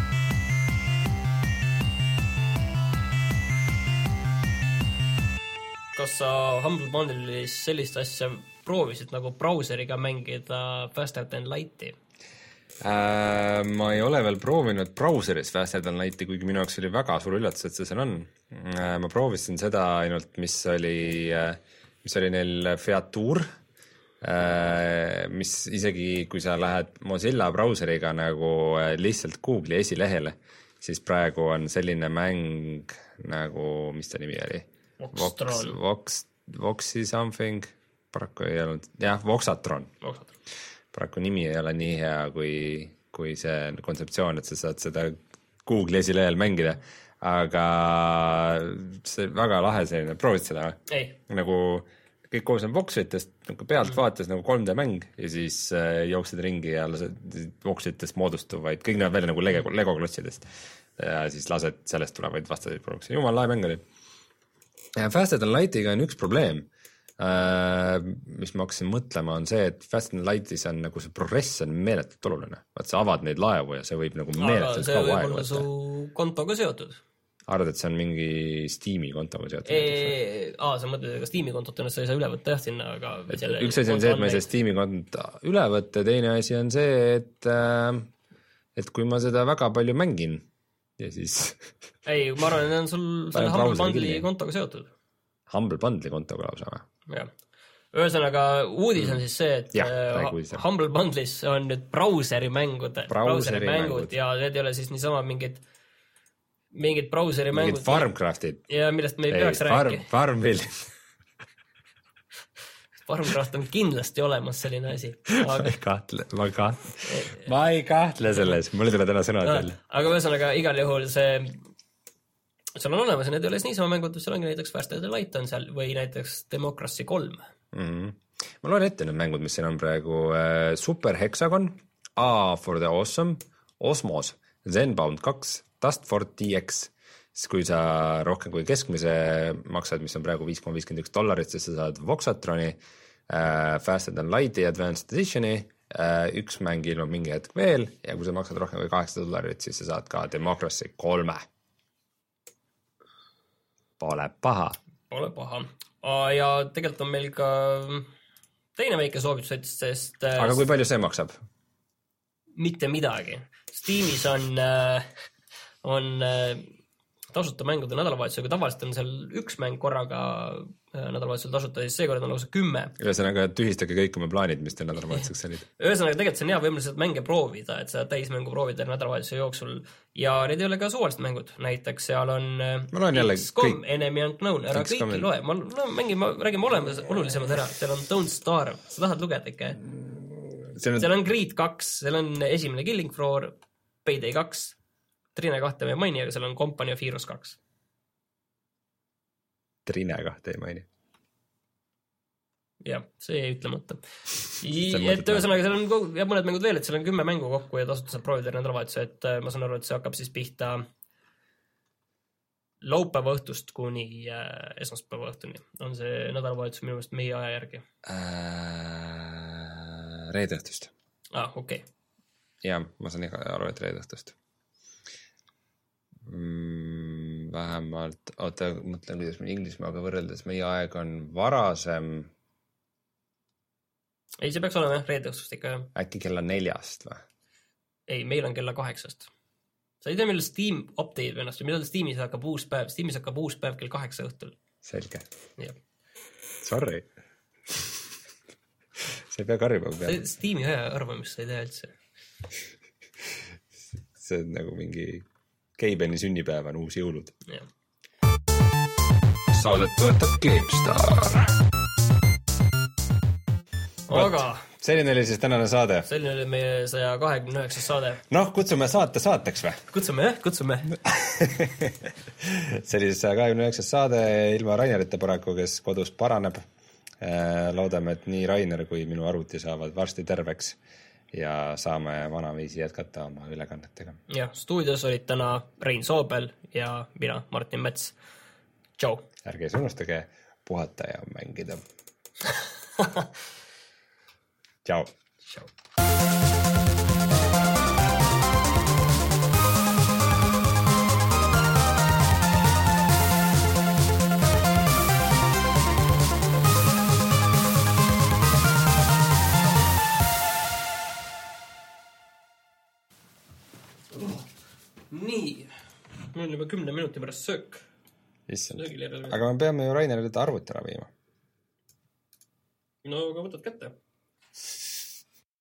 Kas sa Humble Bundle'is sellist asja proovisid nagu brauseriga mängida Faster Than Lighti? Äh, ma ei ole veel proovinud brauseris Faster Than Lighti, kuigi minu jaoks oli väga suur üllatus, et see seal on. Äh, ma proovisin seda ainult, mis oli, mis oli neil Feature, äh, mis isegi kui sa lähed Mozilla brauseriga nagu lihtsalt Google'i esilehele, siis praegu on selline mäng nagu, mis ta nimi oli? Vox, Vox, Voxi something, paraku ei olnud, jah, Voxatron. Voxatron. Paraku nimi ei ole nii hea kui, kui see kontseptsioon, et sa saad seda Google esilehel mängida, aga see väga lahe selline, proovid seda? Ei. Nagu kõik koos on Voxitest, nagu pealt mm. vaates nagu kolm D mäng ja siis äh, jooksed ringi ja lased Voxitest moodustuvaid, kõik näeb välja nagu Lego, Lego klotsidest ja siis lased sellest tulevaid vastaseid prooviks. Jumal lahe mäng oli. Faster Than Lightiga on üks probleem, äh, mis ma hakkasin mõtlema, on see, et Faster Than Lightis on nagu see progress on meeletult oluline. Vaat sa avad neid laevu ja see võib nagu meeletult kaua aega võtta. Aga see võib olla su kontoga seotud. Arvad, et see on mingi Steam'i kontoga seotud? Eee, aa, sa mõtled, ega Steam'i kontot ennast sa ei saa üle võtta jah sinna, aga... Üks asi on see, et ma ei saa Steam'i konto üle võtta, teine asi on see, et, et kui ma seda väga palju mängin, ja siis... Ei, ma arvan, et on sul selle Humble Bundle'i kontoga seotud. Humble Bundle'i kontoga lausa või? Jah. Ühesõnaga, uudis on siis see, et ja, Humble Bundle'is on nüüd brauseri mängud, brauseri mängud ja need ei ole siis niisama mingid mingid brauseri mängud. Mingid Farmcraftid. Ja millest me ei, ei peaks rääkida. Farmville. Farmcraft on kindlasti olemas selline asi. Aga... ma ei kahtle, ma kahtle, ma ei kahtle selles, mul ei tule täna sõnad no, välja. Aga ühesõnaga, igal juhul see, seal on olemas ja need ei ole niisama mängud, seal ongi näiteks Faster Than Light on seal või näiteks Democracy kolm. Mm-hmm. Ma loen ette need mängud, mis siin on praegu. Super Hexagon, A for the Awesome, Osmos, Zenbound kaks, Dustfort D X. Siis kui sa rohkem kui keskmise maksad, mis on praegu viis koma viiskümmend üks dollarit, siis sa saad Voxatroni, äh, Faster Than Lighti Advanced Editioni, äh, üks mäng ilmub mingi hetk veel ja kui sa maksad rohkem kui kaheksasada dollarit, siis sa saad ka Democracy kolme. Pole paha. Pole paha. Ja tegelikult on meil ka teine väike soovitus, sest... Aga kui palju see maksab? Mitte midagi. Steamis on... Äh, on tasuta mängude nädalavahetusega, tavaliselt on seal üks mäng korraga nädalavahetusel tasuta, siis seekord on lausa kümme. Ühesõnaga, tühistage kõik oma plaanid, mis teil nädalavahetuseks olid. Ühesõnaga, tegelikult see on hea võimalik mänge proovida, et sa täismängu proovida nädalavahetuse jooksul ja need ei ole ka suvalised mängud, näiteks seal on X COM, kõik... Enemy Unknown, ära X kõiki loe, ma no, mängin, ma räägime olemas olulisemad ära, seal on Don't Starve, sa tahad lugeda ikka? On... seal on Creed kaks, seal on esimene Killing Floor, Payday kaks, Trine kahte ei maini, aga seal on Company of Heroes kaks. Trine kahte ei maini. Jah, see ei ütlemata. et ühesõnaga, seal on ja mõned mängud veel, et seal on kümme mängu kokku ja tasuta saab proovida nädalavahetuse, et ma saan aru, et see hakkab siis pihta laupäeva õhtust kuni esmaspäeva õhtuni. On see nädalavahetus minu meelest meie aja järgi? Äh, reede õhtust. Ah, okei. Okay. Jaa, ma saan iga aru, et reede õhtust. Mm, vähemalt, oota, mõtlen, kuidas meil Inglismaaga võrreldes meie aeg on varasem. Ei, see peaks olema reede õhtust ikka. Äkki kella neljast või? Ei, meil on kella kaheksast. Sa ei tea, millal Steam update ennast või millal Steamis hakkab uus päev. Steamis hakkab uus päev kell kaheksa õhtul. Selge. Jah. Sorry. See ei pea karjuma peale. Steami aja arvamist sa ei tea üldse. See on nagu mingi... Keibeni sünnipäev on uus jõulud. Ja. Saadet võetab GameStar. Aga... selline oli siis tänane saade. Selline oli meie saja kahekümne üheksas saade. Noh, kutsume saate saateks või? Kutsume, jah, kutsume. See oli siis saja kahekümne üheksas saade ilma Rainerite paraku, kes kodus paraneb. Loodame, et nii Rainer kui minu arvuti saavad varsti terveks. Ja saame vanaviisi jätkata oma ülekannetega. Jah, stuudios olid täna Rein Soobel ja mina, Martin Mets. Tšau! Ärge unustage puhata ja mängida. Tšau! Tšau! Nii, meil on juba kümne minuti pärast söök. Issand. Aga me peame ju Rainerile arvuti ära viima. No, aga võtad kätte.